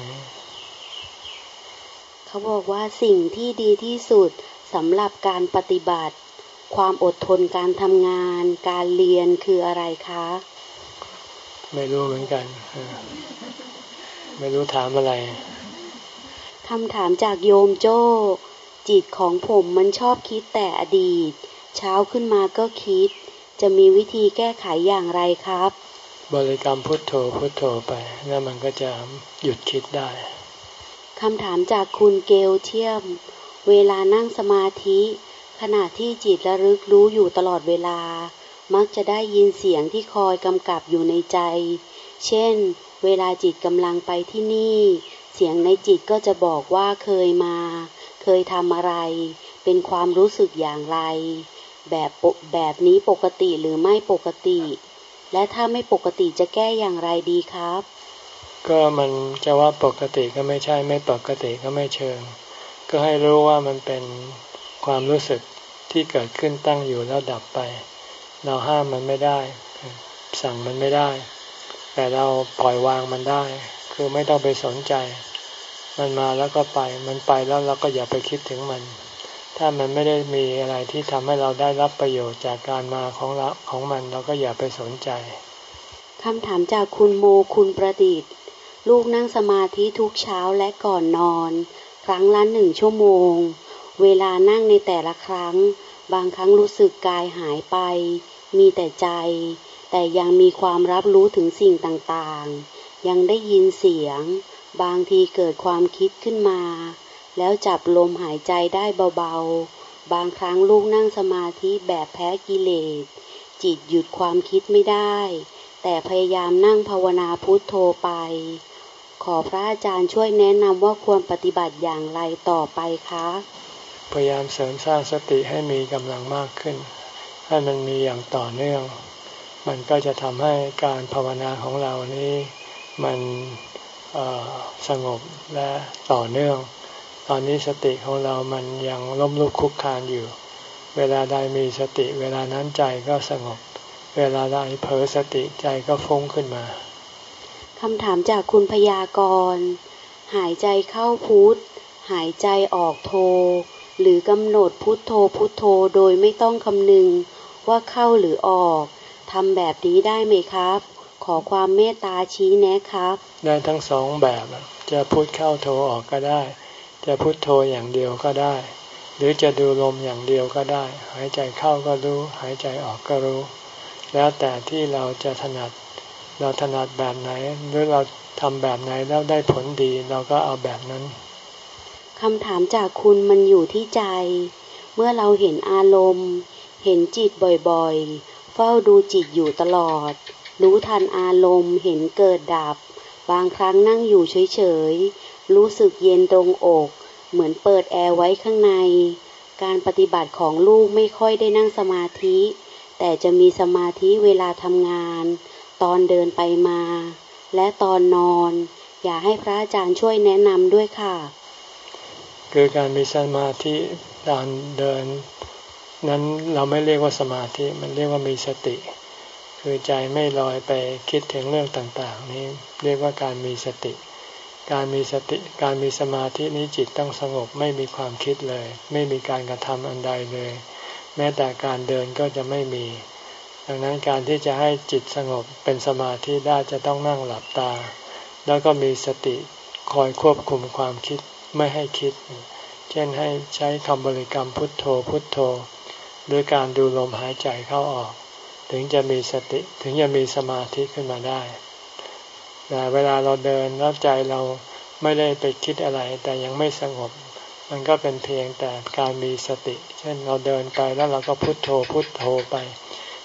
เขาบอกว่าสิ่งที่ดีที่สุดสำหรับการปฏิบัติความอดทนการทำงานการเรียนคืออะไรคะไม่รู้เหมือนกันไม่รู้ถามอะไรคำถามจากโยมโจ้จิตของผมมันชอบคิดแต่อดีตเช้าขึ้นมาก็คิดจะมีวิธีแก้ไขอย่างไรครับบริกรรมพุทโธพุทโธไปแล้วมันก็จะหยุดคิดได้คำถามจากคุณเกลเทียมเวลานั่งสมาธิขณะที่จิตระลึกรู้อยู่ตลอดเวลามักจะได้ยินเสียงที่คอยกำกับอยู่ในใจเช่นเวลาจิตกำลังไปที่นี่เสียงในจิตก็จะบอกว่าเคยมาเคยทำอะไรเป็นความรู้สึกอย่างไรแบบแบบนี้ปกติหรือไม่ปกติและถ้าไม่ปกติจะแก้อย่างไรดีครับก็มันจะว่าปกติก็ไม่ใช่ไม่ปกติก็ไม่เชิงก็ให้รู้ว่ามันเป็นความรู้สึกที่เกิดขึ้นตั้งอยู่แล้วดับไปเราห้ามมันไม่ได้สั่งมันไม่ได้แต่เราปล่อยวางมันได้คือไม่ต้องไปสนใจมันมาแล้วก็ไปมันไปแล้วเราก็อย่าไปคิดถึงมันถ้ามันไม่ได้มีอะไรที่ทำให้เราได้รับประโยชน์จากการมาของเราของมันเราก็อย่าไปสนใจคำถามจากคุณโมคุณประดิษฐ์ลูกนั่งสมาธิทุกเช้าและก่อนนอนครั้งละหนึ่งชั่วโมงเวลานั่งในแต่ละครั้งบางครั้งรู้สึกกายหายไปมีแต่ใจแต่ยังมีความรับรู้ถึงสิ่งต่างๆยังได้ยินเสียงบางทีเกิดความคิดขึ้นมาแล้วจับลมหายใจได้เบาๆบางครั้งลูกนั่งสมาธิแบบแพ้กิเลสจิตหยุดความคิดไม่ได้แต่พยายามนั่งภาวนาพุทโธไปขอพระอาจารย์ช่วยแนะนำว่าควรปฏิบัติอย่างไรต่อไปคะพยายามเสริมสร้างสติให้มีกำลังมากขึ้นให้มันมีอย่างต่อเนื่องมันก็จะทำให้การภาวนาของเรานี้มันสงบและต่อเนื่องตอนนี้สติของเรามันยังล้มลุกคลุกคลานอยู่เวลาใดมีสติเวลานั้นใจก็สงบเวลาใดเผลอสติใจก็ฟุ้งขึ้นมาคำถามจากคุณพยากรณ์หายใจเข้าพุทหายใจออกโทหรือกำหนดพุทโธพุทโธโดยไม่ต้องคำนึงว่าเข้าหรือออกทำแบบนี้ได้ไหมครับขอความเมตตาชี้แนะครับได้ทั้งสองแบบจะพุทเข้าโทออกก็ได้จะพุทโธอย่างเดียวก็ได้หรือจะดูลมอย่างเดียวก็ได้หายใจเข้าก็รู้หายใจออกก็รู้แล้วแต่ที่เราจะถนัดเราถนัดแบบไหนหรือเราทำแบบไหนแล้วได้ผลดีเราก็เอาแบบนั้นคำถามจากคุณมันอยู่ที่ใจเมื่อเราเห็นอารมณ์เห็นจิตบ่อยๆเฝ้าดูจิตอยู่ตลอดรู้ทันอารมณ์เห็นเกิดดับบางครั้งนั่งอยู่เฉยๆรู้สึกเย็นตรงอกเหมือนเปิดแอร์ไว้ข้างในการปฏิบัติของลูกไม่ค่อยได้นั่งสมาธิแต่จะมีสมาธิเวลาทำงานตอนเดินไปมาและตอนนอนอยากให้พระอาจารย์ช่วยแนะนำด้วยค่ะคือการมีสมาธิตอนเดินนั้นเราไม่เรียกว่าสมาธิมันเรียกว่ามีสติคือใจไม่ลอยไปคิดถึงเรื่องต่างๆนี้เรียกว่าการมีสติการมีสติการมีสมาธินี้จิตต้องสงบไม่มีความคิดเลยไม่มีการกระทำอันใดเลยแม้แต่การเดินก็จะไม่มีดังนั้นการที่จะให้จิตสงบเป็นสมาธิได้จะต้องนั่งหลับตาแล้วก็มีสติคอยควบคุมความคิดไม่ให้คิดเช่นให้ใช้คำบริกรรมพุทโธพุทโธหรือการดูลมหายใจเข้าออกถึงจะมีสติถึงจะมีสมาธิขึ้นมาได้แต่เวลาเราเดินแล้วใจเราไม่ได้ไปคิดอะไรแต่ยังไม่สงบมันก็เป็นเพียงแต่การมีสติเช่นเราเดินไปแล้วเราก็พุทโธพุทโธไป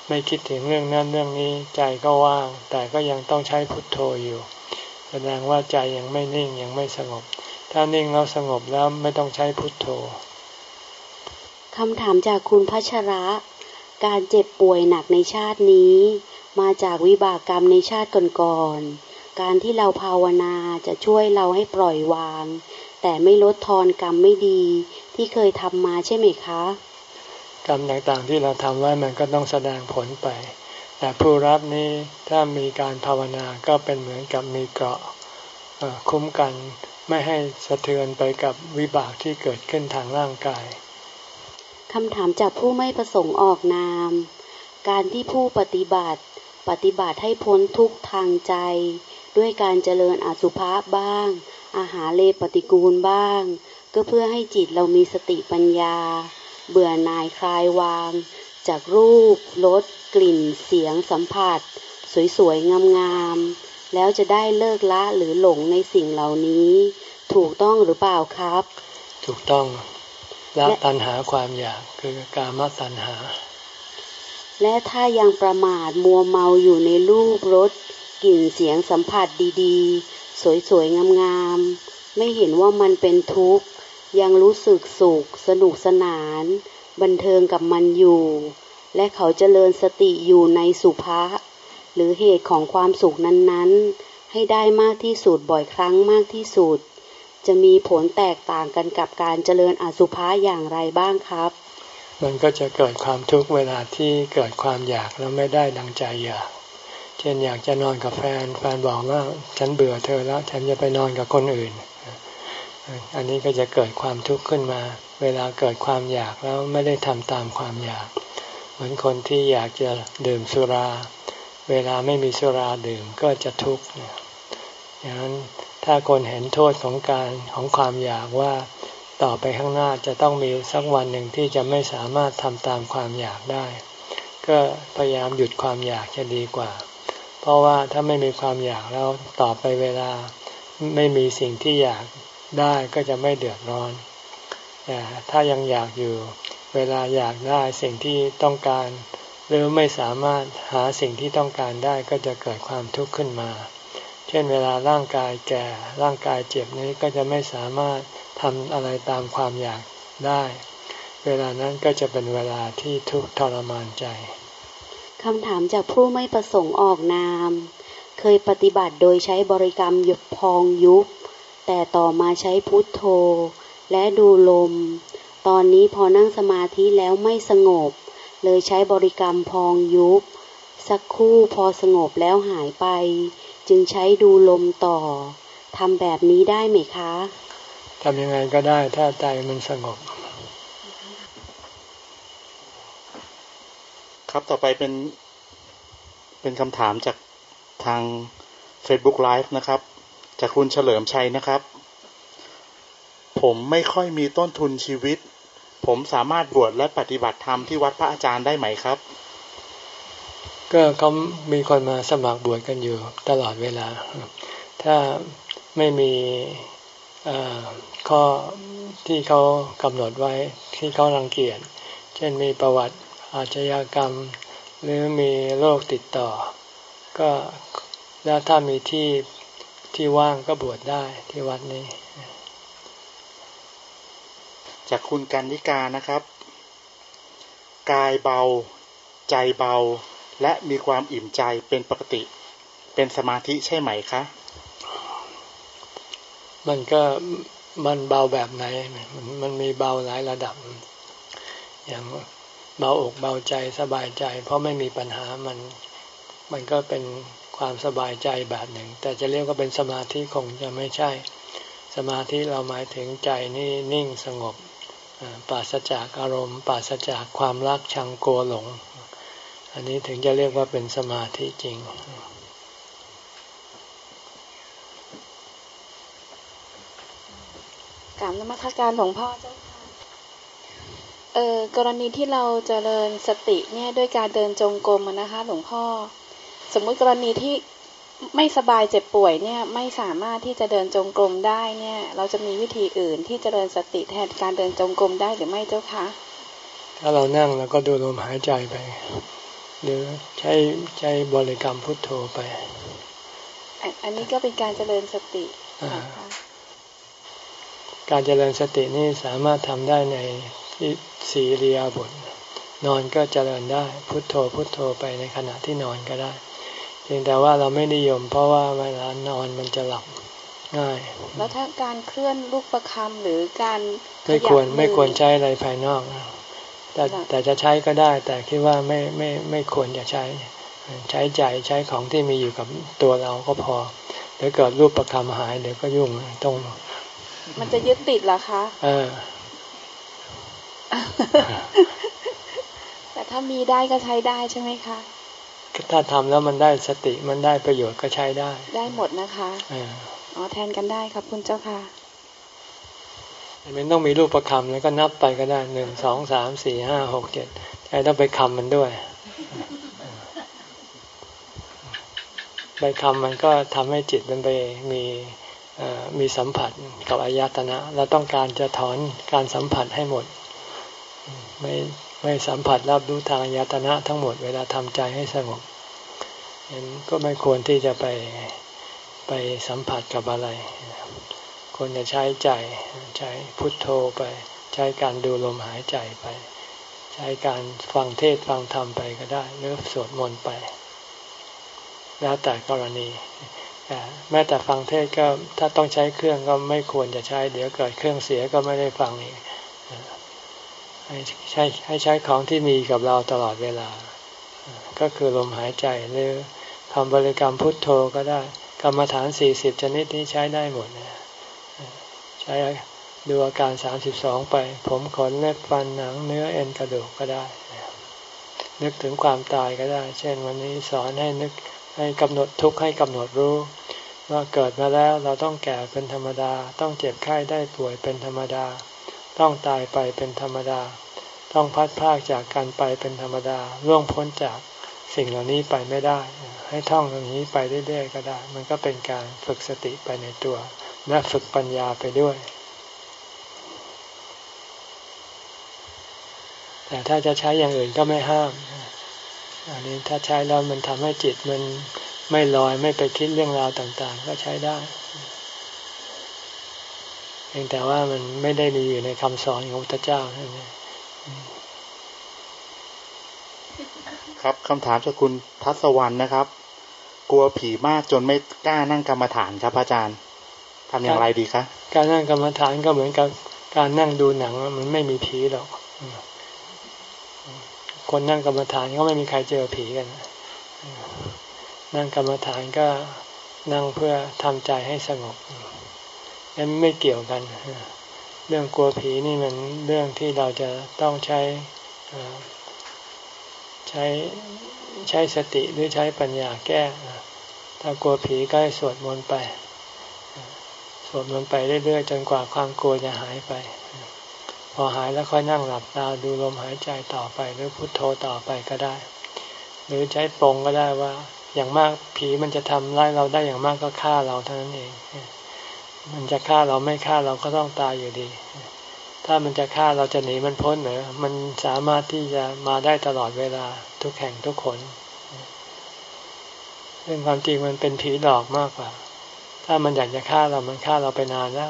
ไม่คิดถึงเรื่องนั้นเรื่องนี้ใจก็ว่างแต่ก็ยังต้องใช้พุทโธอยู่แสดงว่าใจยังไม่นิ่งยังไม่สงบถ้านิ่งแล้วสงบแล้วไม่ต้องใช้พุทโธคำถามจากคุณพัชระการเจ็บป่วยหนักในชาตินี้มาจากวิบากกรรมในชาติก่อนๆการที่เราภาวนาจะช่วยเราให้ปล่อยวางแต่ไม่ลดทอนกรรมไม่ดีที่เคยทำมาใช่ไหมคะกรรมต่างๆที่เราทำไว้มันก็ต้องแสดงผลไปแต่ผู้รับนี้ถ้ามีการภาวนาก็เป็นเหมือนกับมีเกราะคุ้มกันไม่ให้สะเทือนไปกับวิบากที่เกิดขึ้นทางร่างกายคำถามจากผู้ไม่ประสงค์ออกนามการที่ผู้ปฏิบัติปฏิบัติให้พ้นทุกข์ทางใจด้วยการเจริญอสุภะบ้างอาหารเลปฏิกูลบ้างก็เพื่อให้จิตเรามีสติปัญญาเบื่อหน่ายคลายวางจากรูปรสกลิ่นเสียงสัมผัสสวยๆงามๆแล้วจะได้เลิกละหรือหลงในสิ่งเหล่านี้ถูกต้องหรือเปล่าครับถูกต้องละตัณหาความอยากคือกามตัณหาและถ้ายังประมาทมัวเมาอยู่ในรูปรสกลิ่นเสียงสัมผัสดีๆสวยๆงามๆไม่เห็นว่ามันเป็นทุกข์ยังรู้สึกสุขสนุกสนานบันเทิงกับมันอยู่และเขาเจริญสติอยู่ในสุภะหรือเหตุของความสุขนั้นๆให้ได้มากที่สุดบ่อยครั้งมากที่สุดจะมีผลแตกต่างกันกับการเจริญอสุภะอย่างไรบ้างครับมันก็จะเกิดความทุกข์เวลาที่เกิดความอยากแล้วไม่ได้ดังใจอยากเช่นอยากจะนอนกับแฟนแฟนบอกว่าฉันเบื่อเธอแล้วฉันจะไปนอนกับคนอื่นอันนี้ก็จะเกิดความทุกข์ขึ้นมาเวลาเกิดความอยากแล้วไม่ได้ทำตามความอยากเหมือนคนที่อยากจะดื่มสุราเวลาไม่มีสุราดื่มก็จะทุกข์อย่างนั้นถ้าคนเห็นโทษของการของความอยากว่าต่อไปข้างหน้าจะต้องมีสักวันหนึ่งที่จะไม่สามารถทำตามความอยากได้ก็พยายามหยุดความอยากจะดีกว่าเพราะว่าถ้าไม่มีความอยากแล้วต่อไปเวลาไม่มีสิ่งที่อยากได้ก็จะไม่เดือดร้อนแต่ถ้ายังอยากอยู่เวลาอยากได้สิ่งที่ต้องการหรือไม่สามารถหาสิ่งที่ต้องการได้ก็จะเกิดความทุกข์ขึ้นมาเช่นเวลาร่างกายแก่ร่างกายเจ็บนี้ก็จะไม่สามารถทำอะไรตามความอยากได้เวลานั้นก็จะเป็นเวลาที่ทุกข์ทรมานใจคำถามจากผู้ไม่ประสงค์ออกนามเคยปฏิบัติโดยใช้บริกรรมหยุดพองยุบแต่ต่อมาใช้พุทโธและดูลมตอนนี้พอนั่งสมาธิแล้วไม่สงบเลยใช้บริกรรมพองยุบสักครู่พอสงบแล้วหายไปจึงใช้ดูลมต่อทำแบบนี้ได้ไหมคะทำยังไงก็ได้ถ้าใจมันสงบครับต่อไปเป็นเป็นคำถามจากทาง Facebook Live นะครับจากคุณเฉลิมชัยนะครับผมไม่ค่อยมีต้นทุนชีวิตผมสามารถบวชและปฏิบัติธรรมที่วัดพระอาจารย์ได้ไหมครับก็เขามีคนมาสมัครบวชกันอยู่ตลอดเวลาถ้าไม่มีข้อที่เขากำหนดไว้ที่เขารังเกียจเช่นมีประวัติอาชญากรรมหรือมีโรคติดต่อก็แล้วถ้ามีที่ที่ว่างก็บวชได้ที่วัดนี้จากคุณกันนิกานะครับกายเบาใจเบาและมีความอิ่มใจเป็นปกติเป็นสมาธิใช่ไหมคะมันก็มันเบาแบบไหนมันมันมีเบาหลายระดับอย่างเบาอกเบาใจสบายใจเพราะไม่มีปัญหามันมันก็เป็นความสบายใจแบบหนึ่งแต่จะเรียกว่าเป็นสมาธิคงจะไม่ใช่สมาธิเราหมายถึงใจนี่นิ่งสงบปราศจากอารมณ์ปราศจากความรักชังกลัวหลงอันนี้ถึงจะเรียกว่าเป็นสมาธิจริงกราบนมัสการหลวงพ่อเจ้าค่ะเอ่อกรณีที่เราเจริญสติเนี่ยด้วยการเดินจงกรมนะคะหลวงพ่อสมมุติกรณีที่ไม่สบายเจ็บป่วยเนี่ยไม่สามารถที่จะเดินจงกรมได้เนี่ยเราจะมีวิธีอื่นที่เจริญสติแทนการเดินจงกรมได้หรือไม่เจ้าคะถ้าเรานั่งแล้วก็ดูลมหายใจไปหรือใช้ใช้บริกรรมพุทโธไปอันนี้ก็เป็นการเจริญสติการเจริญสตินี่สามารถทำได้ในสี่อิริยาบถนอนก็เจริญได้พุทโธพุทโธไปในขณะที่นอนก็ได้เพียงแต่ว่าเราไม่นิยมเพราะว่าเวลานอนมันจะหลับง่ายแล้วถ้าการเคลื่อนลูกประคำหรือการไม่ควรไม่ควรใช้อะไรภายนอกแต่แต่จะใช้ก็ได้แต่คิดว่าไม่ไม่ไม่ควรจะใช้ใช้ใจใช้ของที่มีอยู่กับตัวเราก็พอเดี๋ยวเกิดรูปประคำหายเดี๋ยวก็ยุ่งตรงมันจะยึดติดเหรอคะเออแต่ถ้ามีได้ก็ใช้ได้ใช่ไหมคะถ้าทำแล้วมันได้สติมันได้ประโยชน์ก็ใช้ได้ได้หมดนะคะอ๋อแทนกันได้ครับคุณเจ้าค่ะมันต้องมีรูปประคำแล้วก็นับไปก็ได้หนึ่งสองสามสี่ห้าหกเจ็ดใช้ต้องไปคำมันด้วยไปคำมันก็ทำให้จิตมันไปมีมีสัมผัสกับอายตนะเราต้องการจะถอนการสัมผัสให้หมดไม่ไม่สัมผัสรับรู้ทางอายตนะทั้งหมดเวลาทำใจให้สงบเห็นก็ไม่ควรที่จะไปไปสัมผัสกับอะไรควรจะใช้ใจใช้พุทโธไปใช้การดูลมหายใจไปใช้การฟังเทศฟังธรรมไปก็ได้หรือสวดมนต์ไปแล้วแต่กรณีแม้แต่ฟังเทศก็ถ้าต้องใช้เครื่องก็ไม่ควรจะใช้เดี๋ยวเกิดเครื่องเสียก็ไม่ได้ฟังอีกให้ใช้ให้ใช้ของที่มีกับเราตลอดเวลาก็คือลมหายใจหรือคำบริกรรมพุทโธก็ได้กรรมฐานสี่สิบชนิดนี้ใช้ได้หมดนะใช้ดูอาการสามสิบสองไปผมขนเล็บฟันหนังเนื้อเอ็นกระดูกก็ได้นึกถึงความตายก็ได้เช่นวันนี้สอนให้นึกให้กำหนดทุกข์ให้กำหนดรู้ว่าเกิดมาแล้วเราต้องแก่เป็นธรรมดาต้องเจ็บไข้ได้ป่วยเป็นธรรมดาต้องตายไปเป็นธรรมดาต้องพัดพรากจากกันไปเป็นธรรมดาล่วงพ้นจากสิ่งเหล่านี้ไปไม่ได้ให้ท่องอย่างนี้ไปเรื่อยๆก็ได้มันก็เป็นการฝึกสติไปในตัวและฝึกปัญญาไปด้วยแต่ถ้าจะใช้อย่างอื่นก็ไม่ห้ามอันนี้ถ้าใช้แล้วมันทำให้จิตมันไม่ลอยไม่ไปคิดเรื่องราวต่างๆก็ใช้ได้เพียงแต่ว่ามันไม่ได้มีอยู่ในคำสอนของพระพุทธเจ้านั่นเองครับคำถามจากคุณทัศวรรณนะครับกลัวผีมากจนไม่กล้านั่งกรรมฐานครับอาจารย์ทำอย่างไรดีคะการนั่งกรรมฐานก็เหมือนกับการนั่งดูหนังมันไม่มีผีหรอกคนนั่งกรรมฐานก็ไม่มีใครเจอผีกันนั่งกรรมฐานก็นั่งเพื่อทำใจให้สงบนั้นไม่เกี่ยวกันเรื่องกลัวผีนี่มันเรื่องที่เราจะต้องใช้ใช้ใช้สติหรือใช้ปัญญาแก้ถ้ากลัวผีก็ให้สวดมนต์ไปสวดมนต์ไปเรื่อยๆจนกว่าความกลัวจะหายไปพอหายแล้วค่อยนั่งหลับตาดูลมหายใจต่อไปหรือพุทโธต่อไปก็ได้หรือใช้ปรงก็ได้ว่าอย่างมากผีมันจะทำร้ายเราได้อย่างมากก็ฆ่าเราเท่านั้นเองมันจะฆ่าเราไม่ฆ่าเราก็ต้องตายอยู่ดีถ้ามันจะฆ่าเราจะหนีมันพ้นเหรอมันสามารถที่จะมาได้ตลอดเวลาทุกแห่งทุกคนเรื่องความจริงมันเป็นผีหลอกมากกว่าถ้ามันอยากจะฆ่าเรามันฆ่าเราไปนานแล้ว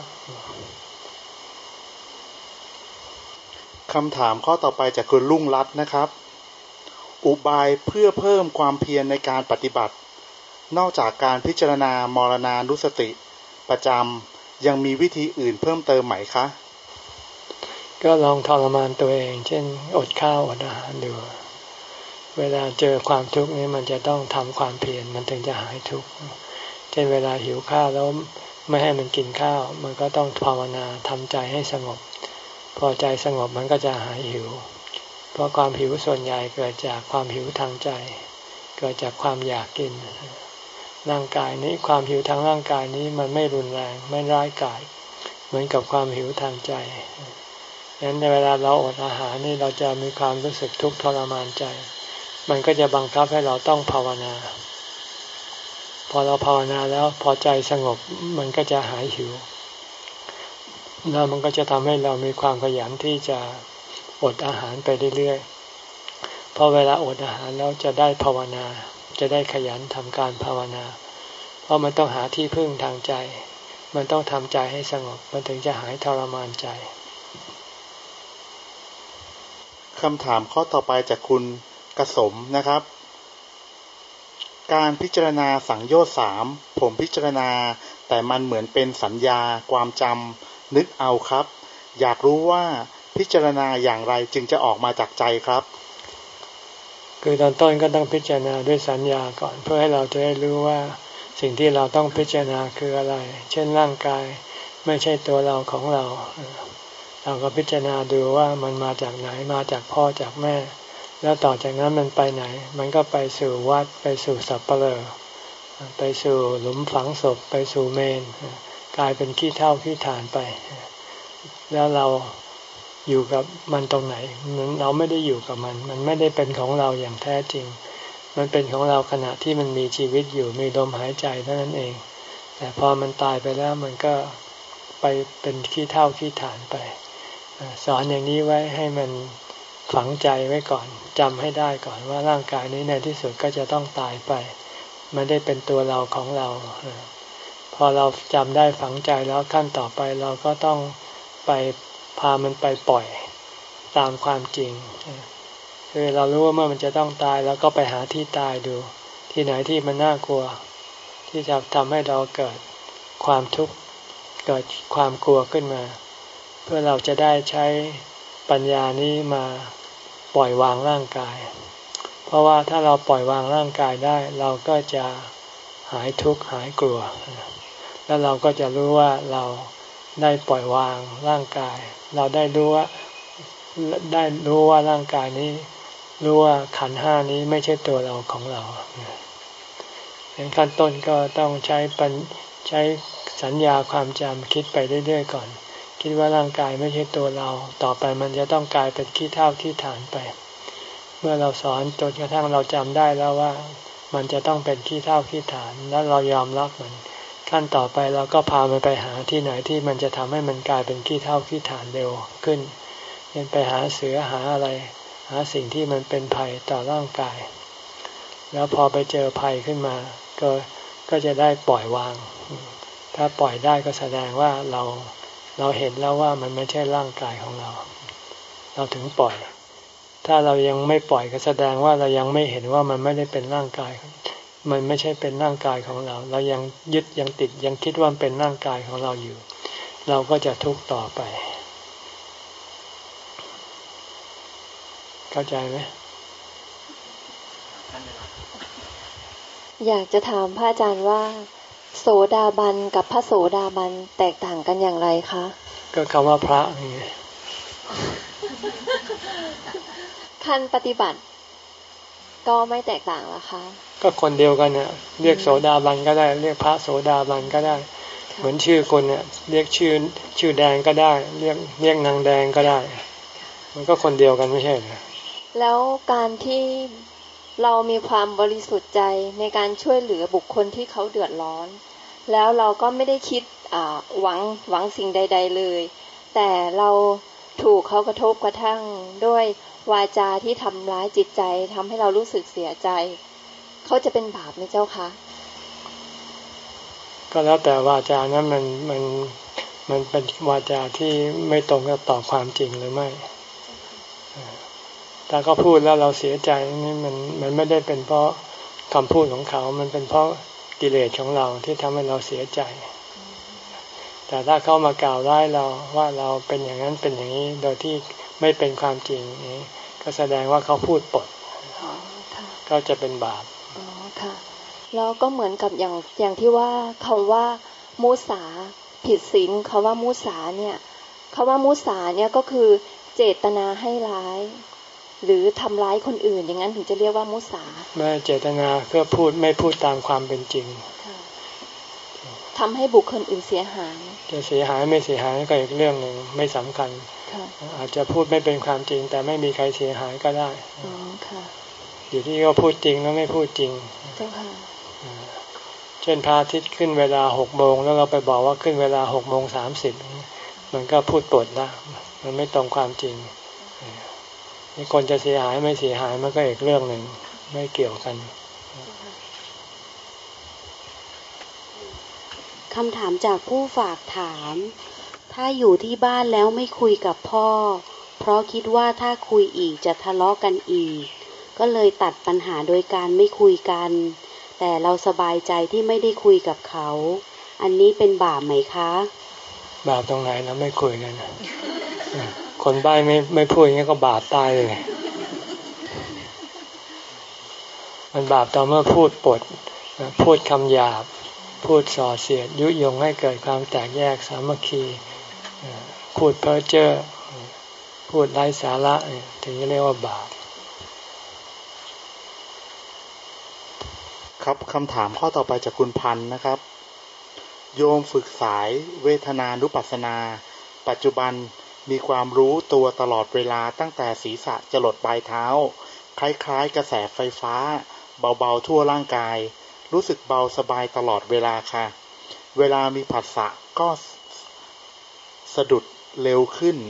คำถามข้อต่อไปจากคุณลุงรัตน์นะครับอุบายเพื่อเพิ่มความเพียรในการปฏิบัตินอกจากการพิจารณามรณานุสติประจำยังมีวิธีอื่นเพิ่มเติมไหมคะก็ลองทรมานตัวเองเช่นอดข้าวอดอาหารดูเวลาเจอความทุกข์นี้มันจะต้องทำความเพียรมันถึงจะหายทุกข์เช่นเวลาหิวข้าวแล้วไม่ให้มันกินข้าวมันก็ต้องภาวนาทำใจให้สงบพอใจสงบมันก็จะหายหิวเพราะความหิวส่วนใหญ่เกิดจากความหิวทางใจเกิดจากความอยากกินร่างกายนี้ความหิวทางร่างกายนี้มันไม่รุนแรงไม่ร้ายกาจเหมือนกับความหิวทางใจดังนั้นเวลาเราอดอาหารนี่เราจะมีความรู้สึกทุกข์ทรมานใจมันก็จะบังคับให้เราต้องภาวนาพอเราภาวนาแล้วพอใจสงบมันก็จะหายหิวแล้วมันก็จะทำให้เรามีความขยันที่จะอดอาหารไปเรื่อยๆเพราะเวลาอดอาหารแล้วจะได้ภาวนาจะได้ขยันทำการภาวนาเพราะมันต้องหาที่พึ่งทางใจมันต้องทำใจให้สงบมันถึงจะหายทรมานใจคำถามข้อต่อไปจากคุณกสมนะครับการพิจารณาสังโยชน์สามผมพิจารณาแต่มันเหมือนเป็นสัญญาความจำนึกเอาครับอยากรู้ว่าพิจารณาอย่างไรจึงจะออกมาจากใจครับคือตอนต้นก็ต้องพิจารณาด้วยสัญญาก่อนเพื่อให้เราจะได้รู้ว่าสิ่งที่เราต้องพิจารณาคืออะไรเช่นร่างกายไม่ใช่ตัวเราของเราเราก็พิจารณาดูว่ามันมาจากไหนมาจากพ่อจากแม่แล้วต่อจากนั้นมันไปไหนมันก็ไปสู่วัดไปสู่สัปเหร่อไปสู่หลุมฝังศพไปสู่เมนกลายเป็นขี้เถ้าขี้ฐานไปแล้วเราอยู่กับมันตรงไหนเราไม่ได้อยู่กับมันมันไม่ได้เป็นของเราอย่างแท้จริงมันเป็นของเราขณะที่มันมีชีวิตอยู่มีลมหายใจเท่านั้นเองแต่พอมันตายไปแล้วมันก็ไปเป็นขี้เถ้าขี้ฐานไปสอนอย่างนี้ไว้ให้มันฝังใจไว้ก่อนจำให้ได้ก่อนว่าร่างกายนี้ในที่สุดก็จะต้องตายไปไม่ได้เป็นตัวเราของเราพอเราจำได้ฝังใจแล้วขั้นต่อไปเราก็ต้องไปพามันไปปล่อยตามความจริงคือเรารู้ว่าเมื่อมันจะต้องตายแล้วก็ไปหาที่ตายดูที่ไหนที่มันน่ากลัวที่จะทำให้เราเกิดความทุกข์เกิดความกลัวขึ้นมาเพื่อเราจะได้ใช้ปัญญานี้มาปล่อยวางร่างกายเพราะว่าถ้าเราปล่อยวางร่างกายได้เราก็จะหายทุกข์หายกลัวแล้วเราก็จะรู้ว่าเราได้ปล่อยวางร่างกายเราได้รู้ว่าได้รู้ว่าร่างกายนี้รู้ว่าขันธ์ห้านี้ไม่ใช่ตัวเราของเราในขั้นต้นก็ต้องใช้ปัญใช้สัญญาความจำคิดไปเรื่อยๆก่อนคิดว่าร่างกายไม่ใช่ตัวเราต่อไปมันจะต้องกลายเป็นขี้เถ้าขี้ฐานไปเมื่อเราสอนจนกระทั่งเราจำได้แล้วว่ามันจะต้องเป็นขี้เถ้าขี้ฐานแล้วเรายอมรับมันขั้นต่อไปเราก็พามันไปหาที่ไหนที่มันจะทำให้มันกลายเป็นขี้เถ้าขี้ฐานเร็วขึ้นเช่นไปหาเสือหาอะไรหาสิ่งที่มันเป็นภัยต่อร่างกายแล้วพอไปเจอภัยขึ้นมาก็ก็จะได้ปล่อยวางถ้าปล่อยได้ก็แสดงว่าเราเราเห็นแล้วว่ามันไม่ใช่ร่างกายของเราเราถึงปล่อยถ้าเรายังไม่ปล่อยก็แสดงว่าเรายังไม่เห็นว่ามันไม่ได้เป็นร่างกายมันไม่ใช่เป็นร่างกายของเราเรายังยึดยังติดยังคิดว่าเป็นร่างกายของเราอยู่เราก็จะทุกข์ต่อไปเข้าใจไหมอยากจะถามพระอาจารย์ว่าโสดาบันกับพระโสดาบันแตกต่างกันอย่างไรคะก็คำว่าพระนี่ขั้นปฏิบัติก็ไม่แตกต่างหรอคะก็คนเดียวกันเนี่ยเรียกโสดาบันก็ได้เรียกพระโสดาบันก็ได้เหมือนชื่อคนเนี่ยเรียกชื่อชื่อแดงก็ได้เรียกเรียกนางแดงก็ได้มันก็คนเดียวกันไม่ใช่เหรอแล้วการที่เรามีความบริสุทธิ์ใจในการช่วยเหลือบุคคลที่เขาเดือดร้อนแล้วเราก็ไม่ได้คิดหวังหวังสิ่งใดๆเลยแต่เราถูกเขากระทบกระทั่งด้วยวาจาที่ทำร้ายจิตใจทำให้เรารู้สึกเสียใจเขาจะเป็นบาปไหมเจ้าคะก็แล้วแต่วาจานั้นมันมันมันเป็นวาจาที่ไม่ตรงกับต่อความจริงหรือไม่ถ้าเขาพูดแล้วเราเสียใจนี่มันมันไม่ได้เป็นเพราะคำพูดของเขามันเป็นเพราะกิเลสของเราที่ทำให้เราเสียใจแต่ถ้าเขามากล่าวร้ายเราว่าเราเป็นอย่างนั้นเป็นอย่างนี้โดยที่ไม่เป็นความจริงนี้ก็แสดงว่าเขาพูดปดก็จะเป็นบาปอ๋อค่ะแล้วก็เหมือนกับอย่างอย่างที่ว่าคำว่ามุสาผิดศีลคำว่ามุสาเนี่ยคำว่ามุสาเนี่ยก็คือเจตนาให้ร้ายหรือทำร้ายคนอื่นอย่างนั้นถึงจะเรียกว่ามุสาไม่เจตนาเพื่อพูดไม่พูดตามความเป็นจริงทำให้บุคคลอื่นเสียหายจะเสียหายไม่เสียหายก็อีกเรื่องหนึ่งไม่สำคัญอาจจะพูดไม่เป็นความจริงแต่ไม่มีใครเสียหายก็ได้อ๋อค่ะอยู่ที่เขาพูดจริงแล้วไม่พูดจริงเจ้าค่ะเช่นพระอาทิตย์ขึ้นเวลาหกโมงแล้วเราไปบอกว่าขึ้นเวลาหกโมงสามสิบมันก็พูดปดละมันไม่ตรงความจริงนี่คนจะเสียหายไม่เสียหายมันก็อีกเรื่องหนึ่งไม่เกี่ยวกันคำถามจากผู้ฝากถามถ้าอยู่ที่บ้านแล้วไม่คุยกับพ่อเพราะคิดว่าถ้าคุยอีกจะทะเลาะกันอีกก็เลยตัดปัญหาโดยการไม่คุยกันแต่เราสบายใจที่ไม่ได้คุยกับเขาอันนี้เป็นบาปไหมคะบาปตรงไหนเราไม่คุยกันคนใบ้ไม่ไม่พูดอย่างนี้ก็บาปตายเลยมันบาปตอนเมื่อพูดปดพูดคำหยาบพูดส่อเสียดยุยงให้เกิดความแตกแยกสามัคคีพูดเพ้อเจ้อพูดไร้สาระถึงจะเรียกว่าบาปครับคำถามข้อต่อไปจากคุณพันธ์นะครับโยมฝึกสายเวทนานุปัสสนาปัจจุบันมีความรู้ตัวตลอดเวลาตั้งแต่ศีรษะจรดปลายเท้าคล้ายๆกระแสไฟฟ้าเบาๆทั่วร่างกายรู้สึกเบาสบายตลอดเวลาค่ะเวลามีผัสสะก็สะดุดเร็วขึ้น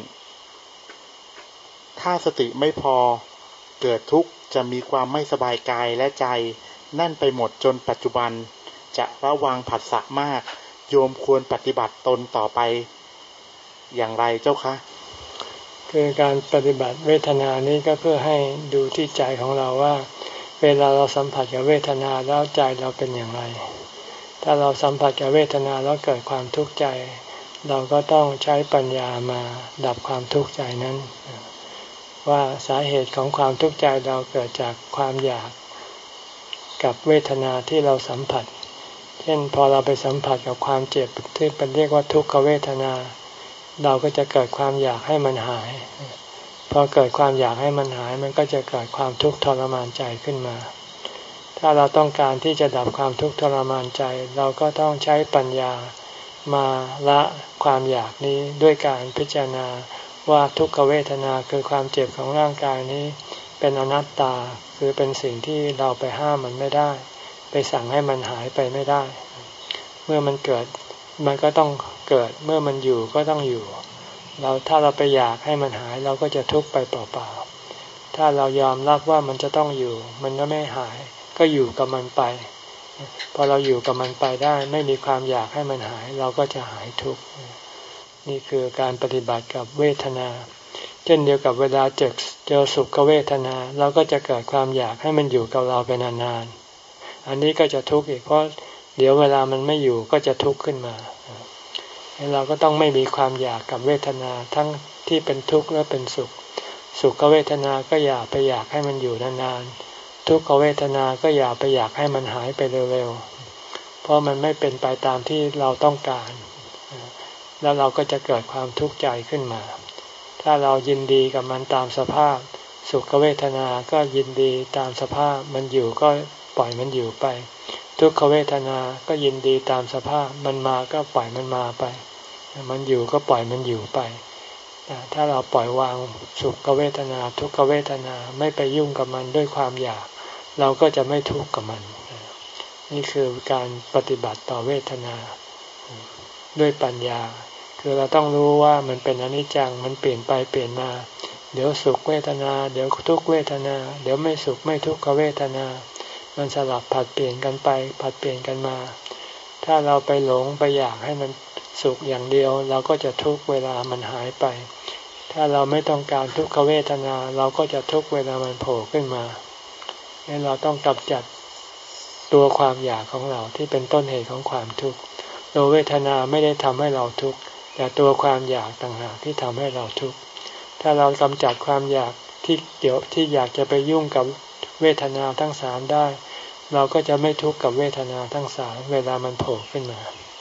ถ้าสติไม่พอเกิดทุกข์จะมีความไม่สบายกายและใจแน่นไปหมดจนปัจจุบันจะระวังผัสสะมากโยมควรปฏิบัติตนต่อไปอย่างไรเจ้าคะคือการปฏิบัติเวทนานี้ก็เพื่อให้ดูที่ใจของเราว่าเวลาเราสัมผัสกับเวทนาแล้วใจเราเป็นอย่างไรถ้าเราสัมผัสกับเวทนาแล้วเกิดความทุกข์ใจเราก็ต้องใช้ปัญญามาดับความทุกข์ใจนั้นว่าสาเหตุของความทุกข์ใจเราเกิดจากความอยากกับเวทนาที่เราสัมผัสเช่นพอเราไปสัมผัสกับความเจ็บที่เป็นเรียกว่าทุกขเวทนาเราก็จะเกิดความอยากให้มันหายพอเกิดความอยากให้มันหายมันก็จะเกิดความทุกข์ทรมานใจขึ้นมาถ้าเราต้องการที่จะดับความทุกข์ทรมานใจเราก็ต้องใช้ปัญญามาละความอยากนี้ด้วยการพิจารณาว่าทุกขเวทนาคือความเจ็บของร่างกายนี้เป็นอนัตตาคือเป็นสิ่งที่เราไปห้ามมันไม่ได้ไปสั่งให้มันหายไปไม่ได้เมื่อมันเกิดมันก็ต้องเกิดเมื่อมันอยู่ก็ต้องอยู่เราถ้าเราไปอยากให้มันหายเราก็จะทุกข์ไปเปล่าๆถ้าเรายอมรับว่ามันจะต้องอยู่มันก็ไม่หายก็อยู่กับมันไปพอเราอยู่กับมันไปได้ไม่มีความอยากให้มันหายเราก็จะหายทุกข์นี่คือการปฏิบัติกับเวทนาเช่นเดียวกับเวลาเจอเจอสุขเวทนาเราก็จะเกิดความอยากให้มันอยู่กับเราไปนานๆอันนี้ก็จะทุกข์อีกเพราะเดี๋ยวเวลามันไม่อยู่ก็จะทุกข์ขึ้นมาเราก็ต้องไม่มีความอยากกับเวทนาทั้งที่เป็นทุกข์และเป็นสุขสุขเวทนาก็อย่าไปอยากให้มันอยู่นานๆทุกขเวทนาก็อย่าไปอยากให้มันหายไปเร็วๆเพราะมันไม่เป็นไปตามที่เราต้องการแล้วเราก็จะเกิดความทุกข์ใจขึ้นมาถ้าเรายินดีกับมันตามสภาพสุขเวทนาก็ยินดีตามสภาพมันอยู่ก็ปล่อยมันอยู่ไปทุกขเวทนาก็ยินดีตามสภาพมันมาก็ปล่อยมันมาไปมันอยู่ก็ปล่อยมันอยู่ไปถ้าเราปล่อยวางสุขเวทนาทุกขเวทนาไม่ไปยุ่งกับมันด้วยความอยากเราก็จะไม่ทุกข์กับมันนี่คือการปฏิบัติต่อเวทนาด้วยปัญญาคือเราต้องรู้ว่ามันเป็นอนิจจังมันเปลี่ยนไปเปลี่ยนมาเดี๋ยวสุขเวทนาเดี๋ยวทุกขเวทนาเดี๋ยวไม่สุขไม่ทุกขเวทนามันสลับผัดเปลี่ยนกันไปผัดเปลี่ยนกันมาถ้าเราไปหลงไปอยากให้มันสุขอย่างเดียวเราก็จะทุกข์เวลามันหายไปถ้าเราไม่ต้องการทุกขเวทนาเราก็จะทุกข์เวลามันโผล่ขึ้นมางั้นเราต้องกำจัดตัวความอยากของเราที่เป็นต้นเหตุของความทุกข์ตัวเวทนาไม่ได้ทำให้เราทุกข์แต่ตัวความอยากต่างหากที่ทำให้เราทุกข์ถ้าเรากำจัดความอยากที่เกี่ยวที่อยากจะไปยุ่งกับเวทนาทั้งสามได้เราก็จะไม่ทุกข์กับเวทนาทั้งสามเวลามันโผล่ขึ้นมา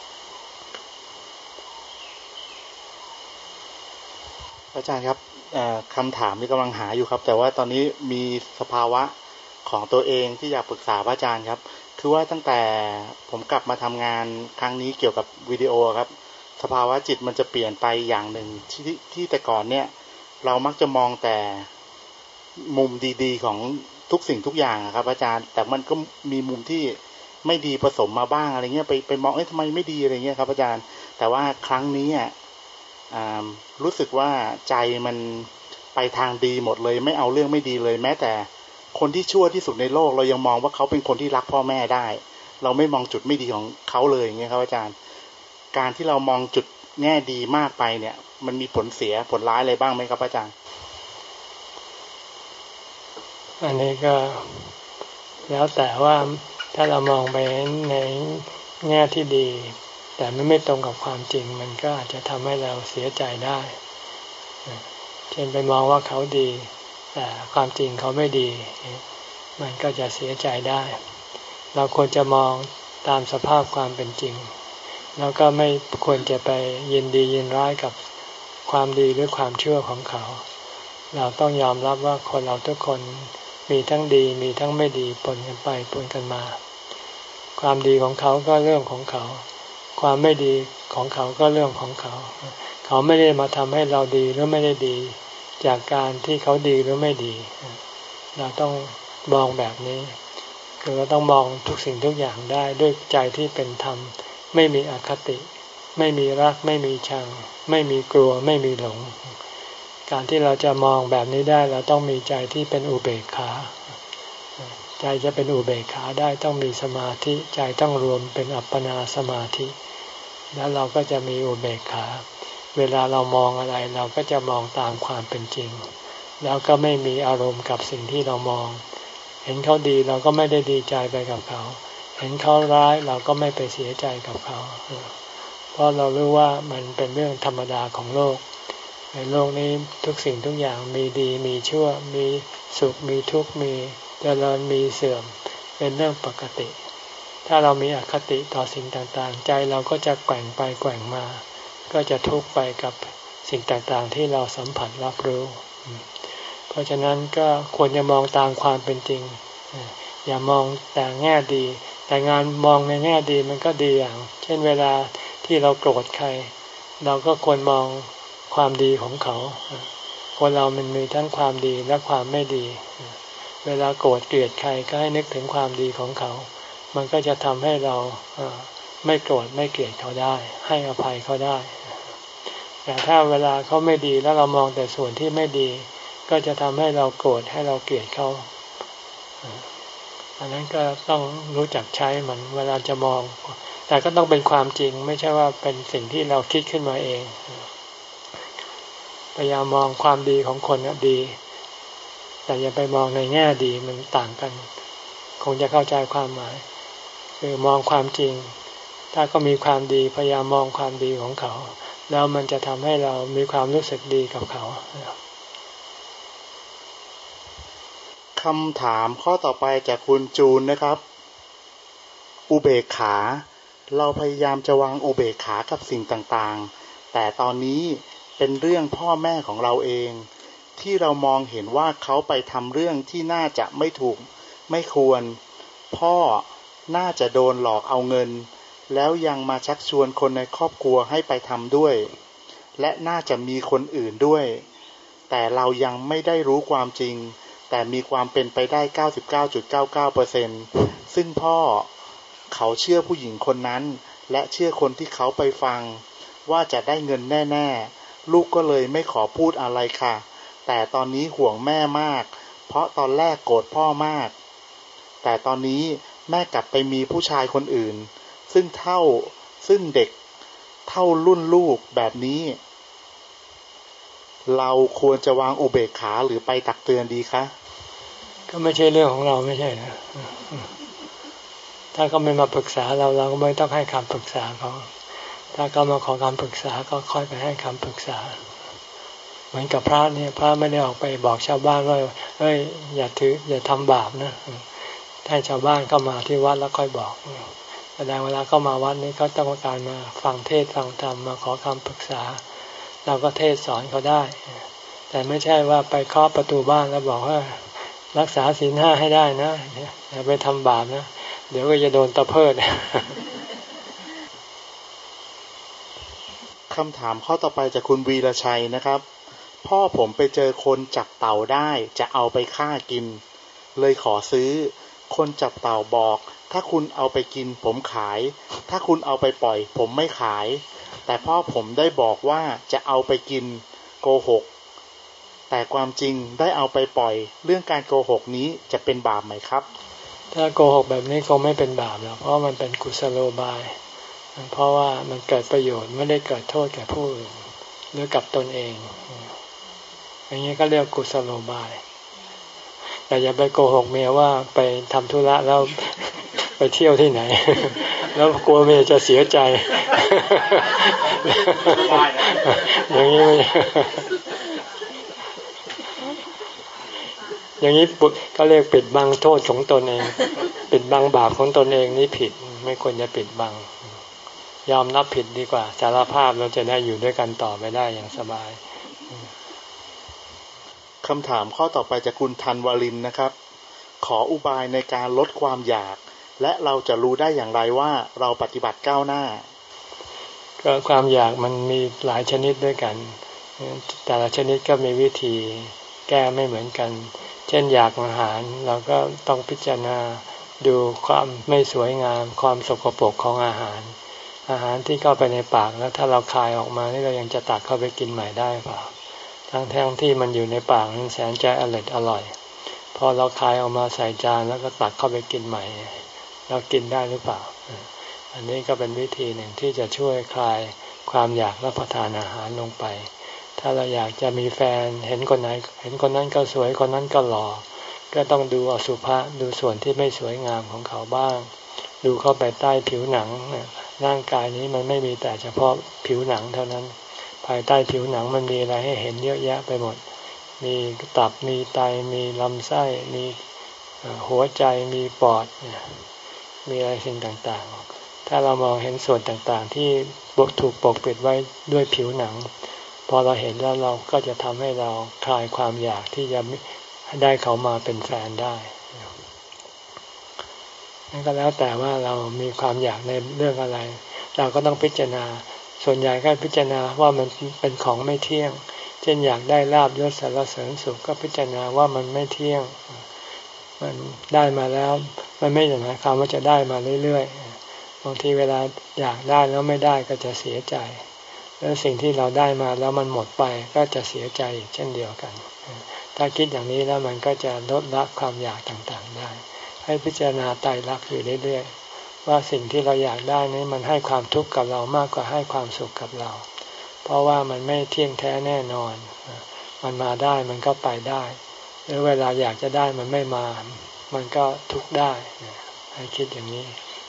อาจารย์ครับคำถามนี้กำลังหาอยู่ครับแต่ว่าตอนนี้มีสภาวะของตัวเองที่อยากปรึกษาพระอาจารย์ครับคือว่าตั้งแต่ผมกลับมาทำงานครั้งนี้เกี่ยวกับวิดีโอครับสภาวะจิตมันจะเปลี่ยนไปอย่างหนึ่งที่ที่แต่ก่อนเนี่ยเรามักจะมองแต่มุมดีๆของทุกสิ่งทุกอย่างครับอาจารย์แต่มันก็มีมุมที่ไม่ดีผสมมาบ้างอะไรเงี้ยไปไปมองเอ๊ะทำไมไม่ดีอะไรเงี้ยครับอาจารย์แต่ว่าครั้งนี้อ่ะรู้สึกว่าใจมันไปทางดีหมดเลยไม่เอาเรื่องไม่ดีเลยแม้แต่คนที่ชั่วที่สุดในโลกเรายังมองว่าเขาเป็นคนที่รักพ่อแม่ได้เราไม่มองจุดไม่ดีของเขาเลยอย่างเงี้ยครับอาจารย์การที่เรามองจุดแง่ดีมากไปเนี่ยมันมีผลเสียผลร้ายอะไรบ้างไหมครับอาจารย์อันนี้ก็แล้วแต่ว่าถ้าเรามองไปในแง่ที่ดีแต่มันไม่ตรงกับความจริงมันก็อาจจะทำให้เราเสียใจได้เช่นไปมองว่าเขาดีแต่ความจริงเขาไม่ดีมันก็จะเสียใจได้เราควรจะมองตามสภาพความเป็นจริงแล้วก็ไม่ควรจะไปยินดียินร้ายกับความดีหรือความชั่วของเขาเราต้องยอมรับว่าคนเราทุกคนมีทั้งดีมีทั้งไม่ดีปนกันไปปนกันมาความดีของเขาก็เรื่องของเขาความไม่ดีของเขาก็เรื่องของเขาเขาไม่ได้มาทำให้เราดีหรือไม่ได้ดีจากการที่เขาดีหรือไม่ดีเราต้องมองแบบนี้คือเราต้องมองทุกสิ่งทุกอย่างได้ด้วยใจที่เป็นธรรมไม่มีอคติไม่มีรักไม่มีชังไม่มีกลัวไม่มีหลงการที่เราจะมองแบบนี้ได้เราต้องมีใจที่เป็นอุเบกขาใจจะเป็นอุเบกขาได้ต้องมีสมาธิใจต้องรวมเป็นอัปปนาสมาธิแล้วเราก็จะมีอุเบกขาเวลาเรามองอะไรเราก็จะมองตามความเป็นจริงแล้วก็ไม่มีอารมณ์กับสิ่งที่เรามองเห็นเขาดีเราก็ไม่ได้ดีใจไปกับเขาเห็นเขาร้ายเราก็ไม่ไปเสียใจกับเขาเพราะเรารู้ว่ามันเป็นเรื่องธรรมดาของโลกในโลกนี้ทุกสิ่งทุกอย่างมีดีมีชั่วมีสุขมีทุกข์มีเจริญมีเสื่อมเป็นเรื่องปกติถ้าเรามีอคติต่อสิ่งต่างๆใจเราก็จะแกว่งไปแกว่งมาก็จะทุกข์ไปกับสิ่งต่างๆที่เราสัมผัสรับรู้เพราะฉะนั้นก็ควรจะมองตามความเป็นจริงอย่ามองแต่แง่ดีแต่งานมองในแง่ดีมันก็ดีอย่างเช่นเวลาที่เราโกรธใครเราก็ควรมองความดีของเขาคนเรามันมีทั้งความดีและความไม่ดีเวลาโกรธเกลียดใครก็ให้นึกถึงความดีของเขามันก็จะทำให้เราไม่โกรธไม่เกลียดเขาได้ให้อภัยเขาได้แต่ถ้าเวลาเขาไม่ดีแล้วเรามองแต่ส่วนที่ไม่ดีก็จะทำให้เราโกรธให้เราเกลียดเขาอันนั้นก็ต้องรู้จักใช้มันเวลาจะมองแต่ก็ต้องเป็นความจริงไม่ใช่ว่าเป็นสิ่งที่เราคิดขึ้นมาเองพยายามมองความดีของคนนะดีแต่อย่าไปมองในแง่ดีมันต่างกันคงจะเข้าใจความหมายคือมองความจริงถ้าก็มีความดีพยายามมองความดีของเขาแล้วมันจะทำให้เรามีความรู้สึกดีกับเขาคำถามข้อต่อไปจากคุณจูนนะครับอุเบกขาเราพยายามจะวางอุเบกขากับสิ่งต่างๆแต่ตอนนี้เป็นเรื่องพ่อแม่ของเราเองที่เรามองเห็นว่าเขาไปทำเรื่องที่น่าจะไม่ถูกไม่ควรพ่อน่าจะโดนหลอกเอาเงินแล้วยังมาชักชวนคนในครอบครัวให้ไปทำด้วยและน่าจะมีคนอื่นด้วยแต่เรายังไม่ได้รู้ความจริงแต่มีความเป็นไปได้ เก้าสิบเก้าจุดเก้าเก้าเปอร์เซ็นต์ ซึ่งพ่อเขาเชื่อผู้หญิงคนนั้นและเชื่อคนที่เขาไปฟังว่าจะได้เงินแน่ๆลูกก็เลยไม่ขอพูดอะไรค่ะแต่ตอนนี้ห่วงแม่มากเพราะตอนแรกโกรธพ่อมากแต่ตอนนี้แม่กลับไปมีผู้ชายคนอื่นซึ่งเท่าซึ่งเด็กเท่ารุ่นลูกแบบนี้เราควรจะวางอุเบกขาหรือไปตักเตือนดีคะก็ไม่ใช่เรื่องของเราไม่ใช่นะถ้าเขาไม่มาปรึกษาเราเราก็ไม่ต้องให้คำปรึกษาเขาถ้าเขามาขอคำปรึกษาก็ค่อยไปให้คำปรึกษาเหมือนกับพระเนี่ยพระไม่ได้ออกไปบอกชาวบ้านว่าเอ้ยอย่าถืออย่าทำบาปนะให้ชาวบ้านเข้ามาที่วัดแล้วค่อยบอกแสดงเวลาเข้ามาวัดนี้เขาต้องการมาฟังเทศฟังธรรมมาขอคำปรึกษาเราก็เทศสอนเขาได้แต่ไม่ใช่ว่าไปเคาะประตูบ้านแล้วบอกว่ารักษาศีลห้าให้ได้นะอย่าไปทำบาปนะเดี๋ยวก็จะโดนตะเพิดคำถามข้อต่อไปจากคุณวีรชัยนะครับพ่อผมไปเจอคนจับเต่าได้จะเอาไปฆ่ากินเลยขอซื้อคนจับเต่าบอกถ้าคุณเอาไปกินผมขายถ้าคุณเอาไปปล่อยผมไม่ขายแต่พ่อผมได้บอกว่าจะเอาไปกินโกหกแต่ความจริงได้เอาไปปล่อยเรื่องการโกหกนี้จะเป็นบาปไหมครับถ้าโกหกแบบนี้คงไม่เป็นบาปหรอกเพราะมันเป็นกุศโลบายเพราะว่ามันเกิดประโยชน์ไม่ได้เกิดโทษแก่ผู้อื่นหรือกับตนเองอย่างนี้ก็เรียกกุศโลบายแต่อย่าไปโกหกเมียว่าไปทำธุระแล้วไปเที่ยวที่ไหนแล้วกลัวเมียจะเสียใจอย่างนี้ไม่อย่างนี้ก็เรียกปิดบังโทษของตนเองปิดบังบาปของตนเองนี่ผิดไม่ควรจะปิดบังยอมรับผิดดีกว่าสารภาพเราจะได้อยู่ด้วยกันต่อไปได้อย่างสบายคำถามข้อต่อไปจากคุณธันวรินทร์นะครับขออุบายในการลดความอยากและเราจะรู้ได้อย่างไรว่าเราปฏิบัติก้าวหน้าก็ความอยากมันมีหลายชนิดด้วยกันแต่ละชนิดก็มีวิธีแก้ไม่เหมือนกันเช่นอยากอาหารเราก็ต้องพิจารณาดูความไม่สวยงามความสกปรกของอาหารอาหารที่เข้าไปในปากแล้วถ้าเราคายออกมานี่เรายังจะตักเข้าไปกินใหม่ได้เปล่าทั้งทั้งที่มันอยู่ในปากมันแสนจะอร่อยอร่อยพอเราคายออกมาใส่จานแล้วก็ตักเข้าไปกินใหม่เรากินได้หรือเปล่าอันนี้ก็เป็นวิธีหนึ่งที่จะช่วยคลายความอยากรับประทานอาหารลงไปถ้าเราอยากจะมีแฟนเห็นคนไหนเห็นคนนั้นก็สวยคนนั้นก็หล่อก็ต้องดูอสุภะดูส่วนที่ไม่สวยงามของเขาบ้างดูเข้าไปใต้ผิวหนังร่างกายนี้มันไม่มีแต่เฉพาะผิวหนังเท่านั้นภายใต้ผิวหนังมันมีอะไรให้เห็นเยอะแยะไปหมดมีตับมีไตมีลำไส้มีหัวใจมีปอดมีอะไรสิ่งต่างๆถ้าเรามองเห็นส่วนต่างๆที่ถูกปกปิดไว้ด้วยผิวหนังพอเราเห็นแล้วเราก็จะทำให้เราคลายความอยากที่จะได้เขามาเป็นแฟนได้นั่นก็แล้วแต่ว่าเรามีความอยากในเรื่องอะไรเราก็ต้องพิจารณาส่วนใหญ่ก็พิจารณาว่ามันเป็นของไม่เที่ยงเช่นอยากได้ลาภยศสรรเสริญสุขก็พิจารณาว่ามันไม่เที่ยงมันได้มาแล้วมันไม่หมายความว่าจะได้มาเรื่อยๆบางทีเวลาอยากได้แล้วไม่ได้ก็จะเสียใจแล้วสิ่งที่เราได้มาแล้วมันหมดไปก็จะเสียใจอีกเช่นเดียวกันถ้าคิดอย่างนี้แล้วมันก็จะลดละความอยากต่างๆได้ให้พิจารณาไตรลักษณ์อยู่เรื่อยๆว่าสิ่งที่เราอยากได้นี้มันให้ความทุกข์กับเรามากกว่าให้ความสุขกับเราเพราะว่ามันไม่เที่ยงแท้แน่นอนมันมาได้มันก็ไปได้หรือเวลาอยากจะได้มันไม่มามันก็ทุกข์ได้ให้คิดอย่างนี้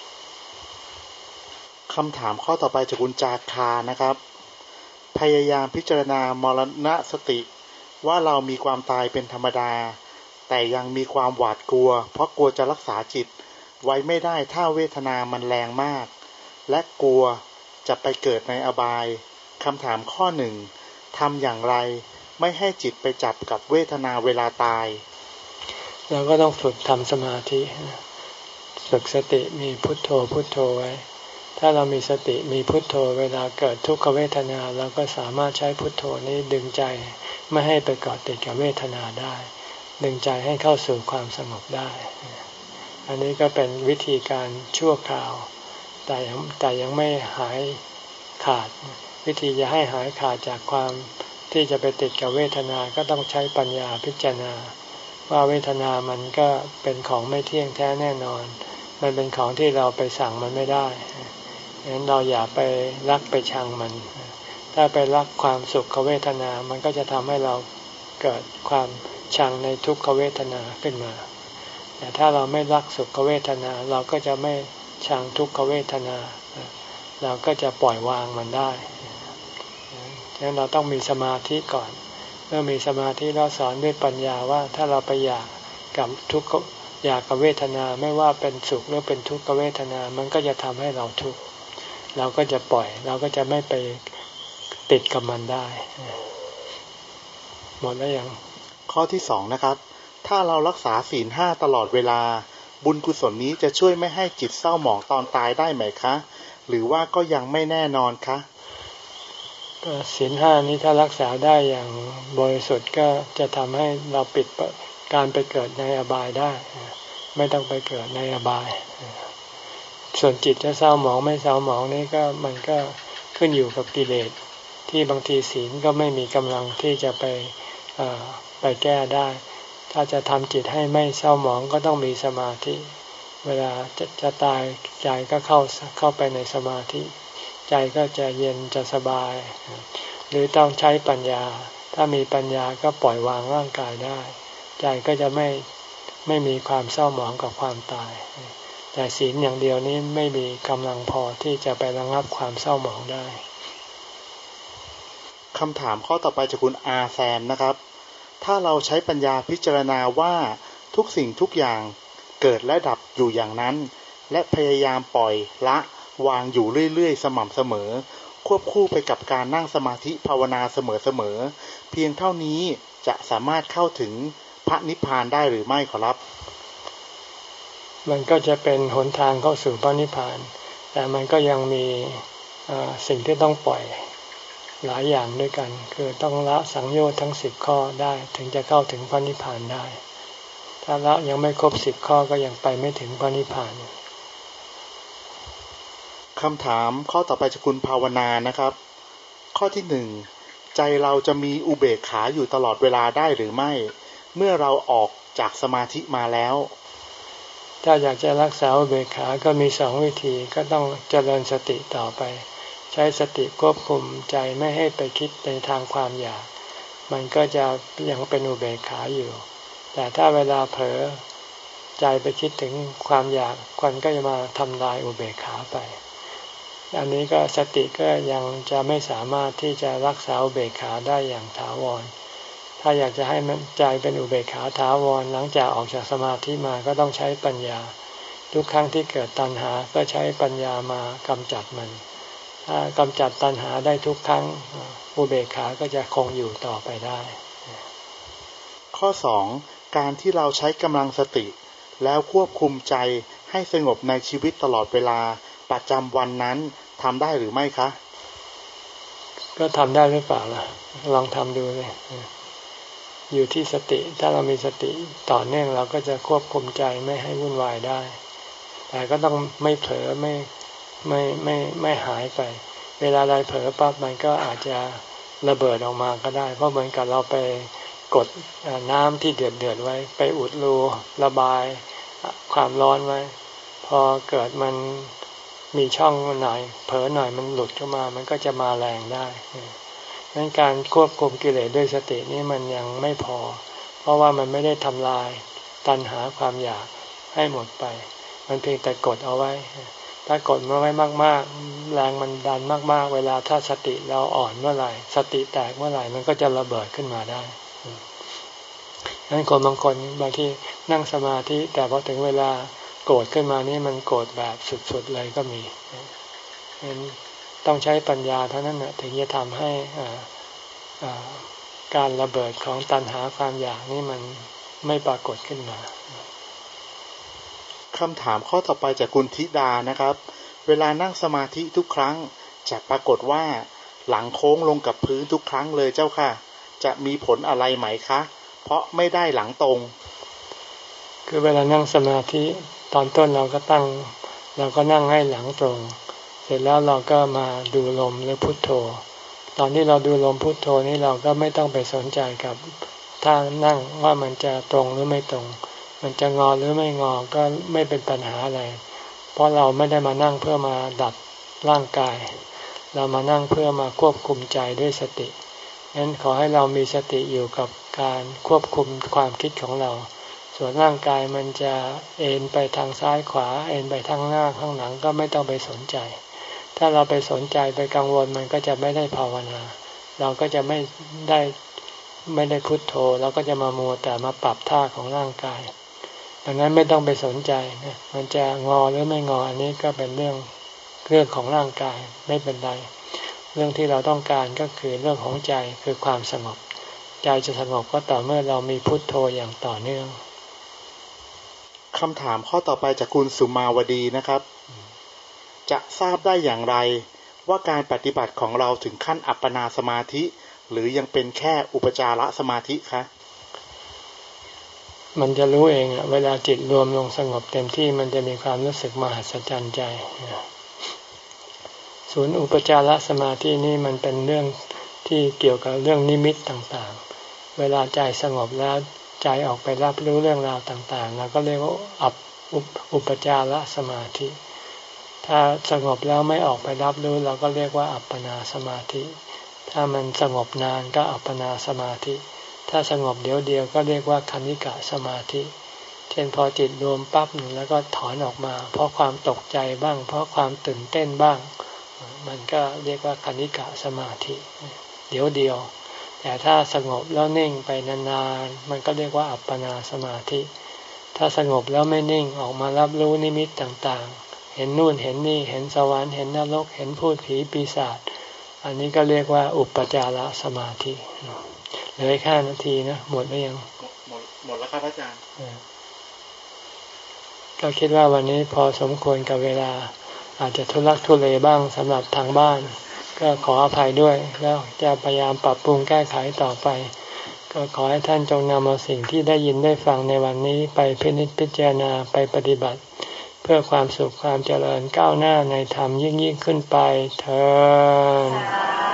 คำถามข้อต่อไปจากคุณจาคานะครับพยายามพิจารณามรณสติว่าเรามีความตายเป็นธรรมดาแต่ยังมีความหวาดกลัวเพราะกลัวจะรักษาจิตไว้ไม่ได้ถ้าเวทนามันแรงมากและกลัวจะไปเกิดในอบายคำถามข้อหนึ่งทำอย่างไรไม่ให้จิตไปจับกับเวทนาเวลาตายเราก็ต้องฝึกทำสมาธิฝึกสติมีพุทโธพุทโธไว้ถ้าเรามีสติมีพุทโธเวลาเกิดทุกขเวทนาเราก็สามารถใช้พุทโธนี้ดึงใจไม่ให้ไปเกาะติดกับเวทนาได้ดึงใจให้เข้าสู่ความสงบได้อันนี้ก็เป็นวิธีการชั่วคราวแต่ยังแต่ยังไม่หายขาดวิธีจะให้หายขาดจากความที่จะไปติดกับเวทนาก็ต้องใช้ปัญญาพิจารณาว่าเวทนามันก็เป็นของไม่เที่ยงแท้แน่นอนมันเป็นของที่เราไปสั่งมันไม่ได้ฉะนั้นเราอย่าไปรักไปชังมันถ้าไปรักความสุขเวทนามันก็จะทำให้เราเกิดความชังในทุกขเวทนาขึ้นมาแต่ถ้าเราไม่รักสุขเวทนาเราก็จะไม่ชังทุกขเวทนาเราก็จะปล่อยวางมันได้ฉะนั้นเราต้องมีสมาธิก่อนเมื่อมีสมาธิแล้วสอนด้วยปัญญาว่าถ้าเราไปอยากกับทุกขอยากกับเวทนาไม่ว่าเป็นสุขหรือเป็นทุกขเวทนามันก็จะทำให้เราทุกข์เราก็จะปล่อยเราก็จะไม่ไปติดกับมันได้หมดแล้วยังข้อที่สองนะครับถ้าเรารักษาศีลห้าตลอดเวลาบุญกุศลนี้จะช่วยไม่ให้จิตเศร้าหมองตอนตายได้ไหมคะหรือว่าก็ยังไม่แน่นอนคะก็ศีลห้านี้ถ้ารักษาได้อย่างบริสุทธิ์ก็จะทำให้เราปิดการไปเกิดในอบายได้ไม่ต้องไปเกิดในอบายส่วนจิตจะเศร้าหมองไม่เศร้าหมองนี่ก็มันก็ขึ้นอยู่กับกิเลสที่บางทีศีลก็ไม่มีกำลังที่จะไปไปแก้ได้ถ้าจะทำจิตให้ไม่เศร้าหมองก็ต้องมีสมาธิเวลาจะจะตายใจก็เข้าเข้าไปในสมาธิใจก็จะเย็นจะสบายหรือต้องใช้ปัญญาถ้ามีปัญญาก็ปล่อยวางร่างกายได้ใจก็จะไม่ไม่มีความเศร้าหมองกับความตายแต่ศีลอย่างเดียวนี้ไม่มีกำลังพอที่จะไประงับความเศร้าหมองได้คำถามข้อต่อไปจากคุณอาแซมนะครับถ้าเราใช้ปัญญาพิจารณาว่าทุกสิ่งทุกอย่างเกิดและดับอยู่อย่างนั้นและพยายามปล่อยละวางอยู่เรื่อยๆสม่ำเสมอควบคู่ไปกับการนั่งสมาธิภาวนาเสมอๆเพียงเท่านี้จะสามารถเข้าถึงพระนิพพานได้หรือไม่ขอรับมันก็จะเป็นหนทางเข้าสู่พระนิพพานแต่มันก็ยังมีสิ่งที่ต้องปล่อยหลายอย่างด้วยกันคือต้องละสังโยชน์ทั้งสิบข้อได้ถึงจะเข้าถึงพระนิพพานได้ถ้าละยังไม่ครบสิบข้อก็ยังไปไม่ถึงพระนิพพานคำถามข้อต่อไปจากคุณภาวนานะครับข้อที่หนึ่งใจเราจะมีอุเบกขาอยู่ตลอดเวลาได้หรือไม่เมื่อเราออกจากสมาธิมาแล้วถ้าอยากจะรักษาอุเบกขาก็มีสองวิธีก็ต้องเจริญสติต่อไปใช้สติควบคุมใจไม่ให้ไปคิดในทางความอยากมันก็จะยังเป็นอุเบกขาอยู่แต่ถ้าเวลาเผลอใจไปคิดถึงความอยากมันก็จะมาทำลายอุเบกขาไปอันนี้ก็สติก็ยังจะไม่สามารถที่จะรักษาอุเบกขาได้อย่างถาวรถ้าอยากจะให้ใจเป็นอุเบกขาถาวรหลังจากออกจากสมาธิมาก็ต้องใช้ปัญญาทุกครั้งที่เกิดตัณหาก็ใช้ปัญญามากำจัดมันถ้ากำจัดตัณหาได้ทุกครั้งอุเบกขาก็จะคงอยู่ต่อไปได้ข้อสองการที่เราใช้กำลังสติแล้วควบคุมใจให้สงบในชีวิตตลอดเวลาประจำวันนั้นทำได้หรือไม่คะก็ทำได้หรือเปล่าล่ะลองทำดูเลยอยู่ที่สติถ้าเรามีสติต่อเนื่องเราก็จะควบคุมใจไม่ให้วุ่นวายได้แต่ก็ต้องไม่เผลอไม่ไม่ไม่ไม่หายไปเวลาใดเผลอปั๊บมันก็อาจจะระเบิดออกมาก็ได้เพราะเหมือนกับเราไปกดน้ำที่เดือดเดือดไว้ไปอุดรูระบายความร้อนไว้พอเกิดมันมีช่องหน่อยเผลอหน่อยมันหลุดเข้ามามันก็จะมาแรงได้ดังนั้นการควบคุมกิเลสด้วยสตินี้มันยังไม่พอเพราะว่ามันไม่ได้ทำลายตัณหาความอยากให้หมดไปมันเพียงแต่กดเอาไว้ถ้ากดมาไว้มากๆแรงมันดันมากๆเวลาถ้าสติเราอ่อนเมื่อไหร่สติแตกเมื่อไหร่มันก็จะระเบิดขึ้นมาได้ดังนั้นคนบางคนบางทีนั่งสมาธิแต่พอถึงเวลาโกรธขึ้นมานี่มันโกรธแบบสุดๆเลยก็มีงั้นต้องใช้ปัญญาเท่านั้นนะถึงจะทำให้การระเบิดของตัณหาความอยากนี่มันไม่ปรากฏขึ้นมาคำถามข้อต่อไปจากคุณธิดานะครับเวลานั่งสมาธิทุกครั้งจะปรากฏว่าหลังโค้งลงกับพื้นทุกครั้งเลยเจ้าค่ะจะมีผลอะไรไหมคะเพราะไม่ได้หลังตรงคือเวลานั่งสมาธิตอนต้นเราก็ตั้งเราก็นั่งให้หลังตรงเสร็จแล้วเราก็มาดูลมหรือพุทโธตอนที่เราดูลมพุทโธนี่เราก็ไม่ต้องไปสนใจกับท่านั่งว่ามันจะตรงหรือไม่ตรงมันจะงอหรือไม่งอก็ไม่เป็นปัญหาอะไรเพราะเราไม่ได้มานั่งเพื่อมาดัดร่างกายเรามานั่งเพื่อมาควบคุมใจด้วยสติงั้นขอให้เรามีสติอยู่กับการควบคุมความคิดของเราส่วนร่างกายมันจะเอ็นไปทางซ้ายขวาเอ็นไปทางหน้าข้างหลังก็ไม่ต้องไปสนใจถ้าเราไปสนใจไปกังวลมันก็จะไม่ได้ภาวนาเราก็จะไม่ได้ไม่ได้พุทโธเราก็จะมามัวแต่มาปรับท่าของร่างกายดังนั้นไม่ต้องไปสนใจนะมันจะงอหรือไม่งออันนี้ก็เป็นเรื่องเรื่องของร่างกายไม่เป็นไรเรื่องที่เราต้องการก็คือเรื่องของใจคือความสงบใจจะสงบก็ต่อเมื่อเรามีพุทโธอย่างต่อเนื่องคำถามข้อต่อไปจากคุณสุมาวดีนะครับจะทราบได้อย่างไรว่าการปฏิบัติของเราถึงขั้นอัปปนาสมาธิหรือยังเป็นแค่อุปจารสมาธิคะมันจะรู้เองเวลาจิตรวมลงสงบเต็มที่มันจะมีความรู้สึกมหัศจรรย์ใจส่วนอุปจารสมาธินี่มันเป็นเรื่องที่เกี่ยวกับเรื่องนิมิตต่างๆเวลาใจสงบแล้วใจออกไปรับรู้เรื่องราวต่างๆเราก็เรียกว่าอัปอุปจารสมาธิถ้าสงบแล้วไม่ออกไปรับรู้เราก็เรียกว่าอัปปนาสมาธิถ้ามันสงบนานก็อัปปนาสมาธิถ้าสงบเดี๋ยวเดียวก็เรียกว่าคณิกะสมาธิเช่นพอจิตรวมปั๊บหนึ่งแล้วก็ถอนออกมาเพราะความตกใจบ้างเพราะความตื่นเต้นบ้างมันก็เรียกว่าคณิกะสมาธิเดี๋ยวเดียวแต่ถ้าสงบแล้วนิ่งไปนานๆมันก็เรียกว่าอัปปนาสมาธิถ้าสงบแล้วไม่นิ่งออกมารับรู้นิมิตต่างๆเห็นนู่นเห็นนี่เห็นสวรรค์เห็นนรกเห็นพูดผีปีศาจอันนี้ก็เรียกว่าอุปจารสมาธิเหลืออีกห้านาทีนะหมดหรือยังหมดหมดแล้วครับอาจารย์ก็คิดว่าวันนี้พอสมควรกับเวลาอาจจะทุลักทุเลบ้างสำหรับทางบ้านก็ขออภัยด้วยแล้วจะพยายามปรับปรุงแก้ไขต่อไปก็ขอให้ท่านจงนำเอาสิ่งที่ได้ยินได้ฟังในวันนี้ไปพินิจพิจารณาไปปฏิบัติเพื่อความสุขความเจริญก้าวหน้าในธรรมยิ่งยิ่งขึ้นไปเถิด